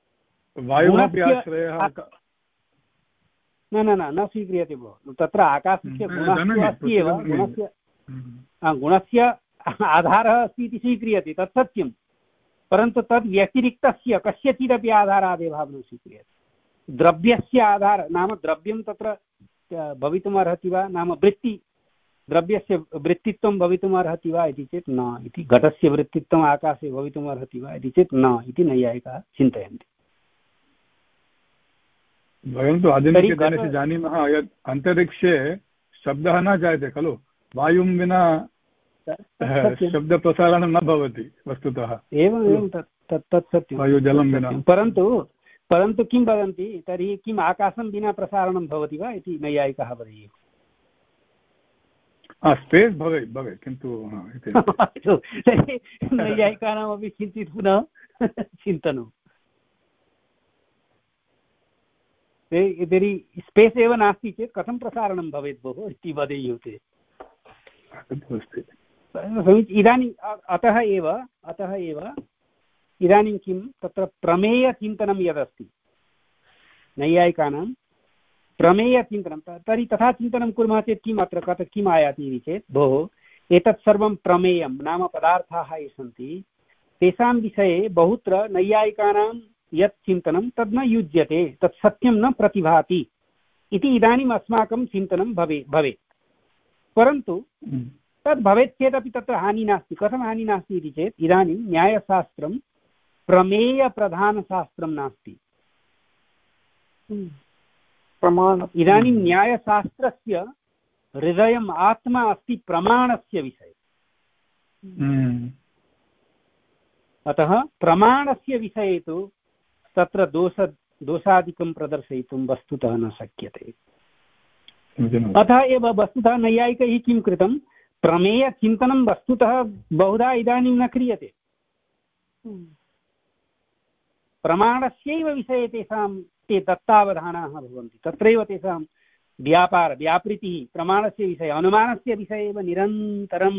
न न न न स्वीक्रियते भोः। तत्र आकाशस्य गुणः अस्ति एव, गुणस्य गुणस्य आधारः अस्ति इति स्वीक्रियते, तत् सत्यं, परन्तु तद् व्यतिरिक्तस्य कस्यचिदपि आधाराधेयभावः न स्वीक्रियते। द्रव्यस्य आधार नाम द्रव्यं तत्र भवितुम् अर्हति वा, नाम वृत्ति, द्रव्यस्य वृत्तित्वं भवितुम् अर्हति वा इति चेत् न इति। घटस्य वृत्तित्वम् आकाशे भवितुम् अर्हति वा इति चेत् न इति नैयायिकाः चिन्तयन्ति। वयं तु आधुनिककाले जानीमः यत् अन्तरिक्षे शब्दः न जायते खलु, वायुं विना शब्दप्रसारणं न भवति वस्तुतः। एवम् एवं तत् तत् तत् सत्यं वायुजलं विना। परन्तु परन्तु किं वदन्ति तर्हि किम् आकाशं विना प्रसारणं भवति वा इति नैयायिकाः वदेयुः। स्पेस् भवेत् भवेत् किन्तु नैयायिकानामपि किञ्चित् पुनः चिन्तनं तर्हि स्पेस् एव नास्ति चेत् कथं प्रसारणं भवेत् भोः इति वदेयुः ते। इदानीम् अतः एव अतः एव इदानीं किं तत्र प्रमेयचिन्तनं यदस्ति नैयायिकानां प्रमेयचिन्तनं तर्हि तथा चिन्तनं कुर्मः चेत् किम् अत्र कथ किम् आयाति इति चेत् भोः एतत् सर्वं प्रमेयं नाम पदार्थाः ये सन्ति तेषां विषये बहुत्र नैयायिकानां यत् चिन्तनं तद् न युज्यते तत् सत्यं न प्रतिभाति इति इदानीम् अस्माकं चिन्तनं भवे भवेत्। परन्तु तद् भवेत् चेदपि तत्र हानिः नास्ति। कथं हानिः नास्ति इति चेत् इदानीं न्यायशास्त्रं प्रमेयप्रधानशास्त्रं नास्ति। प्रमाण इदानीं न्यायशास्त्रस्य हृदयम् आत्मा अस्ति प्रमाणस्य विषये। अतः प्रमाणस्य विषये तु तत्र दोष दोषादिकं प्रदर्शयितुं वस्तुतः न शक्यते। अतः एव वस्तुतः नैयायिकैः किं कृतं प्रमेयचिन्तनं वस्तुतः बहुधा इदानीं न क्रियते। प्रमाणस्यैव विषये तेषां ते दत्तावधानाः भवन्ति। तत्रैव तेषां व्यापार व्यापृतिः प्रमाणस्य विषये अनुमानस्य विषये एव निरन्तरम्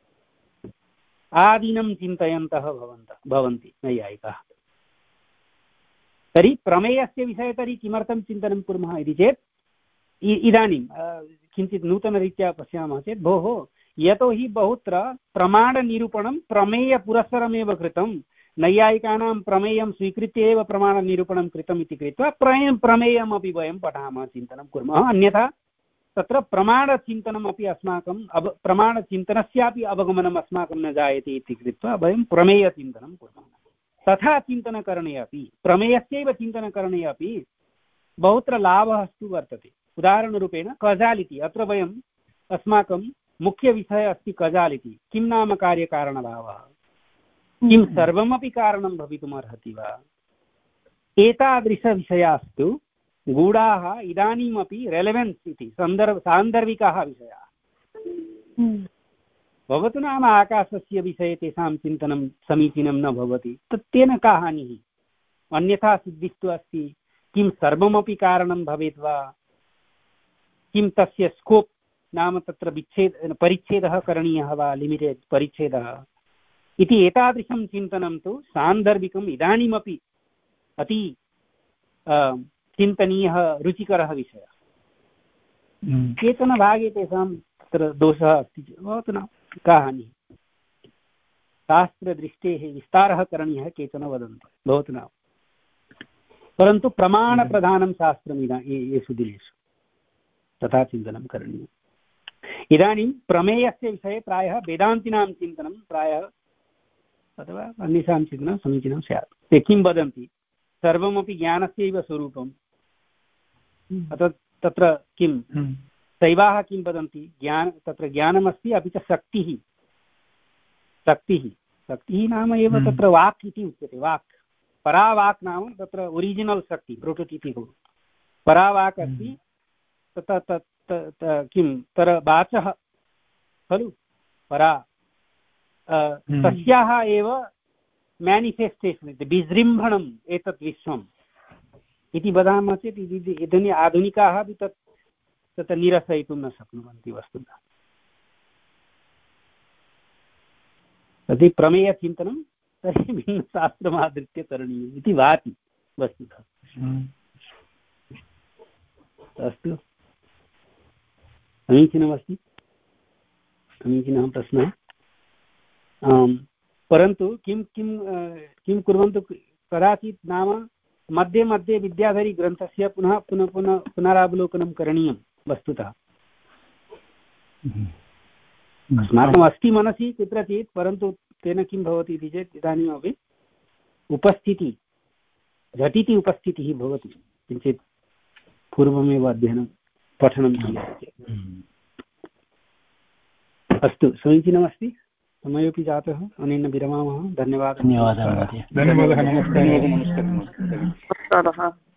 आदिनं चिन्तयन्तः भवन्तः भवन्ति नैयायिकाः। तर्हि प्रमेयस्य विषये तर्हि किमर्थं चिन्तनं कुर्मः इति चेत् इदानीं किञ्चित् नूतनरीत्या पश्यामः चेत् भोः यतोहि बहुत्र प्रमाणनिरूपणं प्रमेयपुरस्सरमेव कृतं नैयायिकानां प्रमेयं स्वीकृत्य एव प्रमाणनिरूपणं कृतम् इति कृत्वा प्रमेयं प्रमेयमपि वयं पठामः चिन्तनं कुर्मः। अन्यथा तत्र प्रमाणचिन्तनमपि अस्माकम् अव प्रमाणचिन्तनस्यापि अवगमनम् अस्माकं न जायते इति कृत्वा वयं प्रमेयचिन्तनं कुर्मः। तथा चिन्तनकरणे अपि प्रमेयस्यैव चिन्तनकरणे अपि बहुत्र लाभः अस्तु वर्तते। उदाहरणरूपेण कजालिति अत्र वयम् अस्माकं मुख्यविषयः अस्ति कजालिति किं नाम कार्यकारणभावः किं सर्वमपि कारणं भवितुमर्हति वा एतादृशविषयास्तु गूढाः इदानीमपि रेलेवेन्स् इति सन्दर्भ सान्दर्भिकाः विषयाः। भवतु नाम आकाशस्य विषये तेषां चिन्तनं समीचीनं न भवति तत् तेन का हानिः। अन्यथा सिद्धिस्तु अस्ति किं सर्वमपि कारणं भवेत् वा किं तस्य स्कोप् नाम तत्र विच्छेद परिच्छेदः करणीयः वा लिमिटेड् परिच्छेदः इति एतादृशं चिन्तनं तु सान्दर्भिकम् इदानीमपि अति चिन्तनीयः रुचिकरः विषयः। केचन भागे तेषां तत्र दोषः अस्ति चेत् भवतु न का हानिः शास्त्रदृष्टेः विस्तारः करणीयः केचन वदन्ति भवतु न। परन्तु प्रमाणप्रधानं शास्त्रम् इदा येषु दिनेषु तथा चिन्तनं करणीयम्। इदानीं प्रमेयस्य विषये प्रायः वेदान्तिनां चिन्तनं प्रायः अथवा अन्येषां चिन्तनं समीचीनं स्यात्। ते किं वदन्ति सर्वमपि ज्ञानस्यैव स्वरूपम्। अतः तत्र किं शैवाः किं वदन्ति ज्ञान तत्र ज्ञानमस्ति अपि च शक्तिः शक्तिः शक्तिः नाम एव तत्र वाक् इति उच्यते। वाक् परावाक् नाम तत्र ओरिजिनल् शक्ति प्रोटोटिपिक् परावाक् अस्ति तत् किं तर वाचः खलु परा तस्याः एव मेनिफेस्टेशन् इति विजृम्भणम् एतत् विश्वम् इति वदामः चेत् इदानीम् आधुनिकाः अपि तत् तत् निरसयितुं न शक्नुवन्ति वस्तुतः। तर्हि प्रमेयचिन्तनं तर्हि भिन्नशास्त्रमाधृत्य करणीयम् इति भाति वस्तुतः। अस्तु समीचीनमस्ति समीचीनः प्रश्नः। परन्तु किं किं किं कुर्वन्तु कदाचित् नाम मध्ये मध्ये विद्याधरीग्रन्थस्य पुनः पुनः पुनः पुनरावलोकनं करणीयं वस्तुतः। अस्माकम् अस्ति मनसि कुत्रचित् परन्तु तेन किं भवति इति चेत् इदानीमपि उपस्थितिः झटिति उपस्थितिः भवति किञ्चित् पूर्वमेव अध्ययनं पठनं क्रियते। अस्तु समीचीनमस्ति समयोपि जातः अनेन विरमामः धन्यवादः धन्यवादः धन्यवादः नमस्कारः नमस्कारः